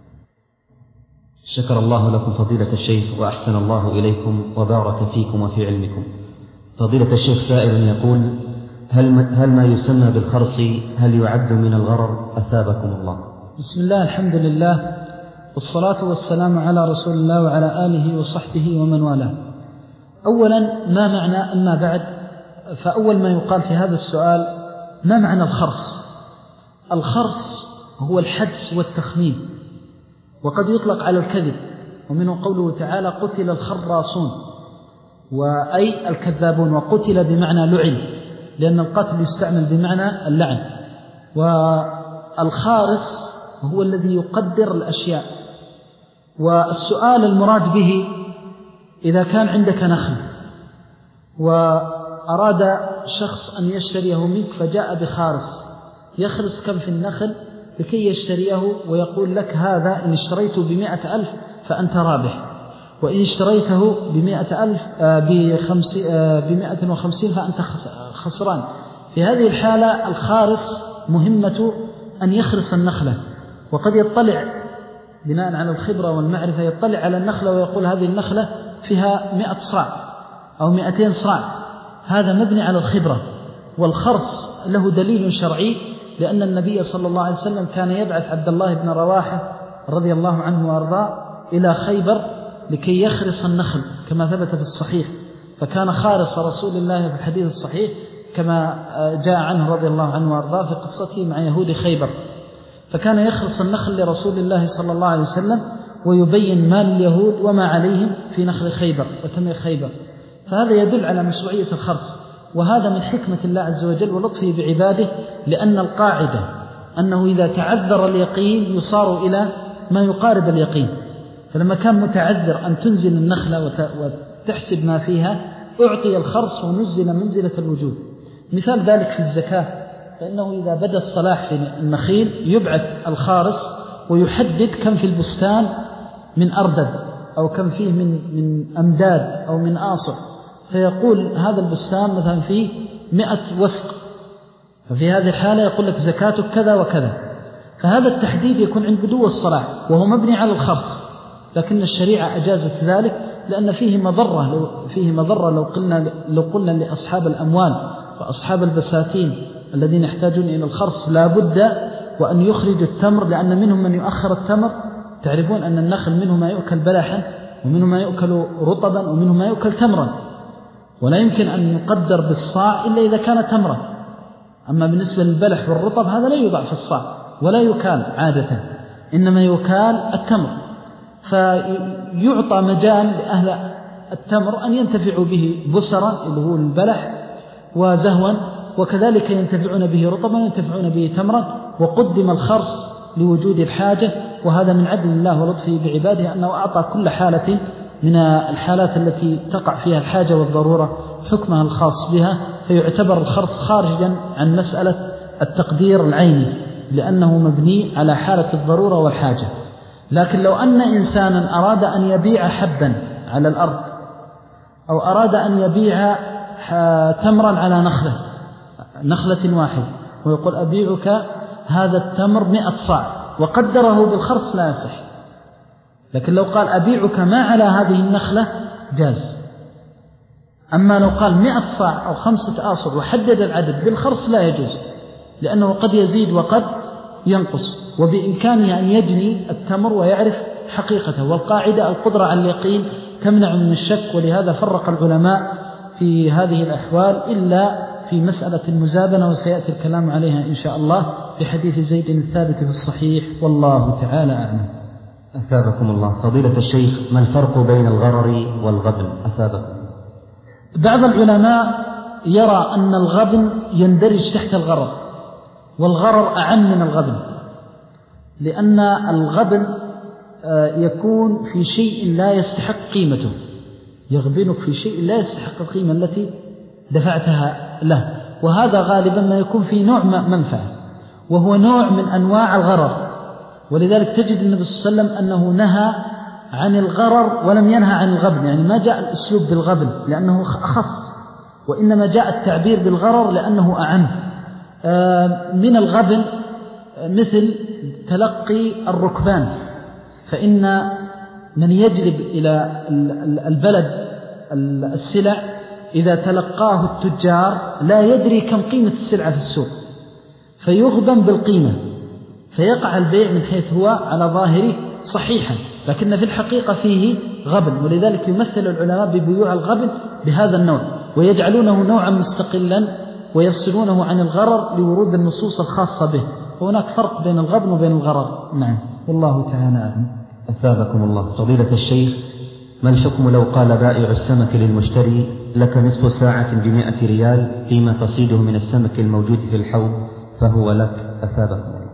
شكر الله لكم فضيلة الشيخ وأحسن الله إليكم وبارك فيكم وفي علمكم. فضيلة الشيخ سائل يقول: هل هل ما يسمى بالخرص هل يعد من الغرر؟ أثابكم الله. بسم الله، الحمد لله، والصلاة والسلام على رسول الله وعلى آله وصحبه ومن والاه. أولا، ما معنى أما بعد؟ فأول ما يقال في هذا السؤال: ما معنى الخرص؟ الخرص هو الحدس والتخمين، وقد يطلق على الكذب، ومنه قوله تعالى: قتل الخراصون، وأي الكذابون، وقتل بمعنى لعن، لأن القتل يستعمل بمعنى اللعن. والخارص هو الذي يقدر الأشياء. والسؤال المراد به: إذا كان عندك نخل وأراد شخص أن يشتريه منك فجاء بخارص، يخرس كم في النخل لكي يشتريه، ويقول لك: هذا إن اشتريته بمئة ألف فأنت رابح، وإن اشتريته بمئة ألف بمئة وخمسين فأنت خسران. في هذه الحالة الخارس مهمة أن يخرس النخلة، وقد يطلع بناء على الخبرة والمعرفة، يطلع على النخلة ويقول: هذه النخلة فيها مئة صاع أو مئتين صاع. هذا مبني على الخبرة. والخرس له دليل شرعي، لأن النبي صلى الله عليه وسلم كان يبعث عبد الله بن رواحة رضي الله عنه وارضاه إلى خيبر لكي يخرس النخل كما ثبت في الصحيح، فكان خارس رسول الله في الحديث الصحيح كما جاء عنه رضي الله عنه وارضاه في قصته مع يهود خيبر. فكان يخرس النخل لرسول الله صلى الله عليه وسلم، ويبين ما لليهود وما عليهم في نخل خيبر وتمر خيبر. فهذا يدل على مشروعية الخرس، وهذا من حكمة الله عز وجل ولطفه بعباده، لأن القاعدة أنه إذا تعذر اليقين يصار إلى ما يقارب اليقين. فلما كان متعذر أن تنزل النخلة وتحسب ما فيها، أعطي الخرس ونزل منزلة الوجود. مثال ذلك في الزكاة، فإنه إذا بدا الصلاح في النخيل يبعث الخارس ويحدد كم في البستان من أردب، أو كم فيه من من أمداد أو من آصع، فيقول هذا البستان مثلا فيه مئة وثق، ففي هذه الحالة يقول لك زكاتك كذا وكذا. فهذا التحديد يكون عند بدو الصلاح، وهو مبني على الخرس، لكن الشريعة أجازت ذلك لأن فيه مضرة. لو فيه مضرة لو قلنا لو قلنا لأصحاب الأموال وأصحاب البساتين الذين يحتاجون إلى الخرس لا بد وأن يخرجوا التمر، لأن منهم من يؤخر التمر. تعرفون أن النخل منه ما يؤكل بلحا، ومنه ما يؤكل رطبا، ومنه ما يؤكل تمرا، ولا يمكن أن يقدر بالصاع إلا إذا كان تمرا. أما بالنسبة للبلح والرطب هذا لا يوضع في الصاع ولا يكال عادة، إنما يكال التمر. فيعطى مجال لأهل التمر أن ينتفعوا به بسرا اللي هو البلح وزهوا، وكذلك ينتفعون به رطبا وينتفعون به تمرا. وقدم الخرس لوجود الحاجة، وهذا من عدل الله ولطفه بعباده أنه أعطى كل حالة من الحالات التي تقع فيها الحاجة والضرورة حكمها الخاص بها، فيعتبر الخرس خارجا عن مسألة التقدير العيني، لأنه مبني على حالة الضرورة والحاجة. لكن لو أن إنسانا أراد أن يبيع حبا على الأرض، أو أراد أن يبيع تمرا على نخلة نخلة واحدة، ويقول أبيعك هذا التمر مئة صاع، وقدره بالخرس لا يصح. لكن لو قال أبيعك ما على هذه النخلة جاز. أما لو قال مئة صاع أو خمسة آصر وحدد العدد بالخرس لا يجوز، لأنه قد يزيد وقد ينقص، وبإمكانه أن يجني التمر ويعرف حقيقته. والقاعدة القدرة على اليقين تمنع من الشك، ولهذا فرق العلماء في هذه الأحوال إلا في مسألة المزابنة، وسيأتي الكلام عليها إن شاء الله في حديث زيد الثابت في الصحيح، والله تعالى أعلم. أثابكم الله. فضيلة الشيخ، ما الفرق بين الغرر والغبن؟ أثابكم. بعض العلماء يرى أن الغبن يندرج تحت الغرر، والغرر أعم من الغبن، لأن الغبن يكون في شيء لا يستحق قيمته، يغبنك في شيء لا يستحق القيمة التي دفعتها له، وهذا غالبا ما يكون في نوع منفعة، وهو نوع من أنواع الغرر. ولذلك تجد النبي صلى الله عليه وسلم أنه نهى عن الغرر ولم ينهى عن الغبن، يعني ما جاء الأسلوب بالغبن لأنه أخص، وإنما جاء التعبير بالغرر لأنه أعم. من الغبن مثل تلقي الركبان، فإن من يجلب إلى البلد السلع إذا تلقاه التجار لا يدري كم قيمة السلعة في السوق، فيغبن بالقيمة، فيقع البيع من حيث هو على ظاهره صحيحا، لكن في الحقيقة فيه غبن. ولذلك يمثل العلماء ببيوع الغبن بهذا النوع، ويجعلونه نوعا مستقلا ويفصلونه عن الغرر لورود النصوص الخاصة به. وهناك فرق بين الغبن وبين الغرر. نعم، والله تعالى أعلم. أثابكم الله. فضيلة الشيخ، ما الحكم لو قال بائع السمك للمشتري لك نصف ساعة بمائة ريال فيما تصيده من السمك الموجود في الحوض فهو لك؟ أثابكم الله.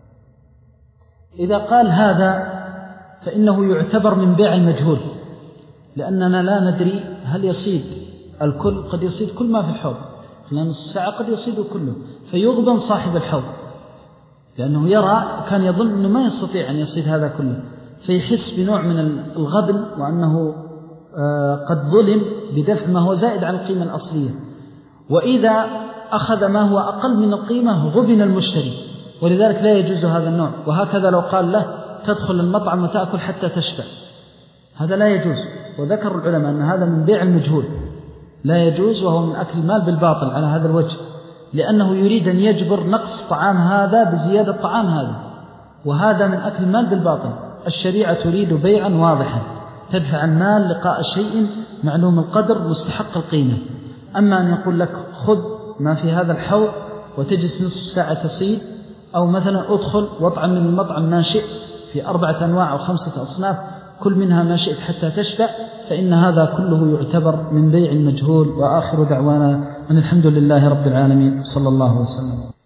إذا قال هذا فإنه يعتبر من بيع المجهول، لأننا لا ندري هل يصيد الكل، قد يصيد كل ما في الحوض، لأن نصف ساعة قد يصيد كله، فيغبن صاحب الحوض، لأنه يرى كان يظن أنه ما يستطيع أن يصيد هذا كله، فيحس بنوع من الغبن وأنه قد ظلم بدفع ما هو زائد عن القيمة الأصلية. وإذا أخذ ما هو أقل من القيمة غبن المشتري، ولذلك لا يجوز هذا النوع. وهكذا لو قال له تدخل المطعم وتأكل حتى تشبع، هذا لا يجوز. وذكر العلماء أن هذا من بيع المجهول لا يجوز، وهو من أكل المال بالباطل على هذا الوجه، لأنه يريد أن يجبر نقص طعام هذا بزيادة طعام هذا، وهذا من أكل المال بالباطل. الشريعة تريد بيعا واضحا تدفع المال لقاء شيء معلوم القدر مستحق القيمة. أما أن يقول لك خذ ما في هذا الحوض وتجلس نصف ساعة تصيد، أو مثلا أدخل واطعم من المطعم ما شئت في أربعة أنواع أو خمسة أصناف كل منها ما شئت حتى تشبع، فإن هذا كله يعتبر من بيع المجهول. وآخر دعوانا أن الحمد لله رب العالمين، صلى الله وسلم.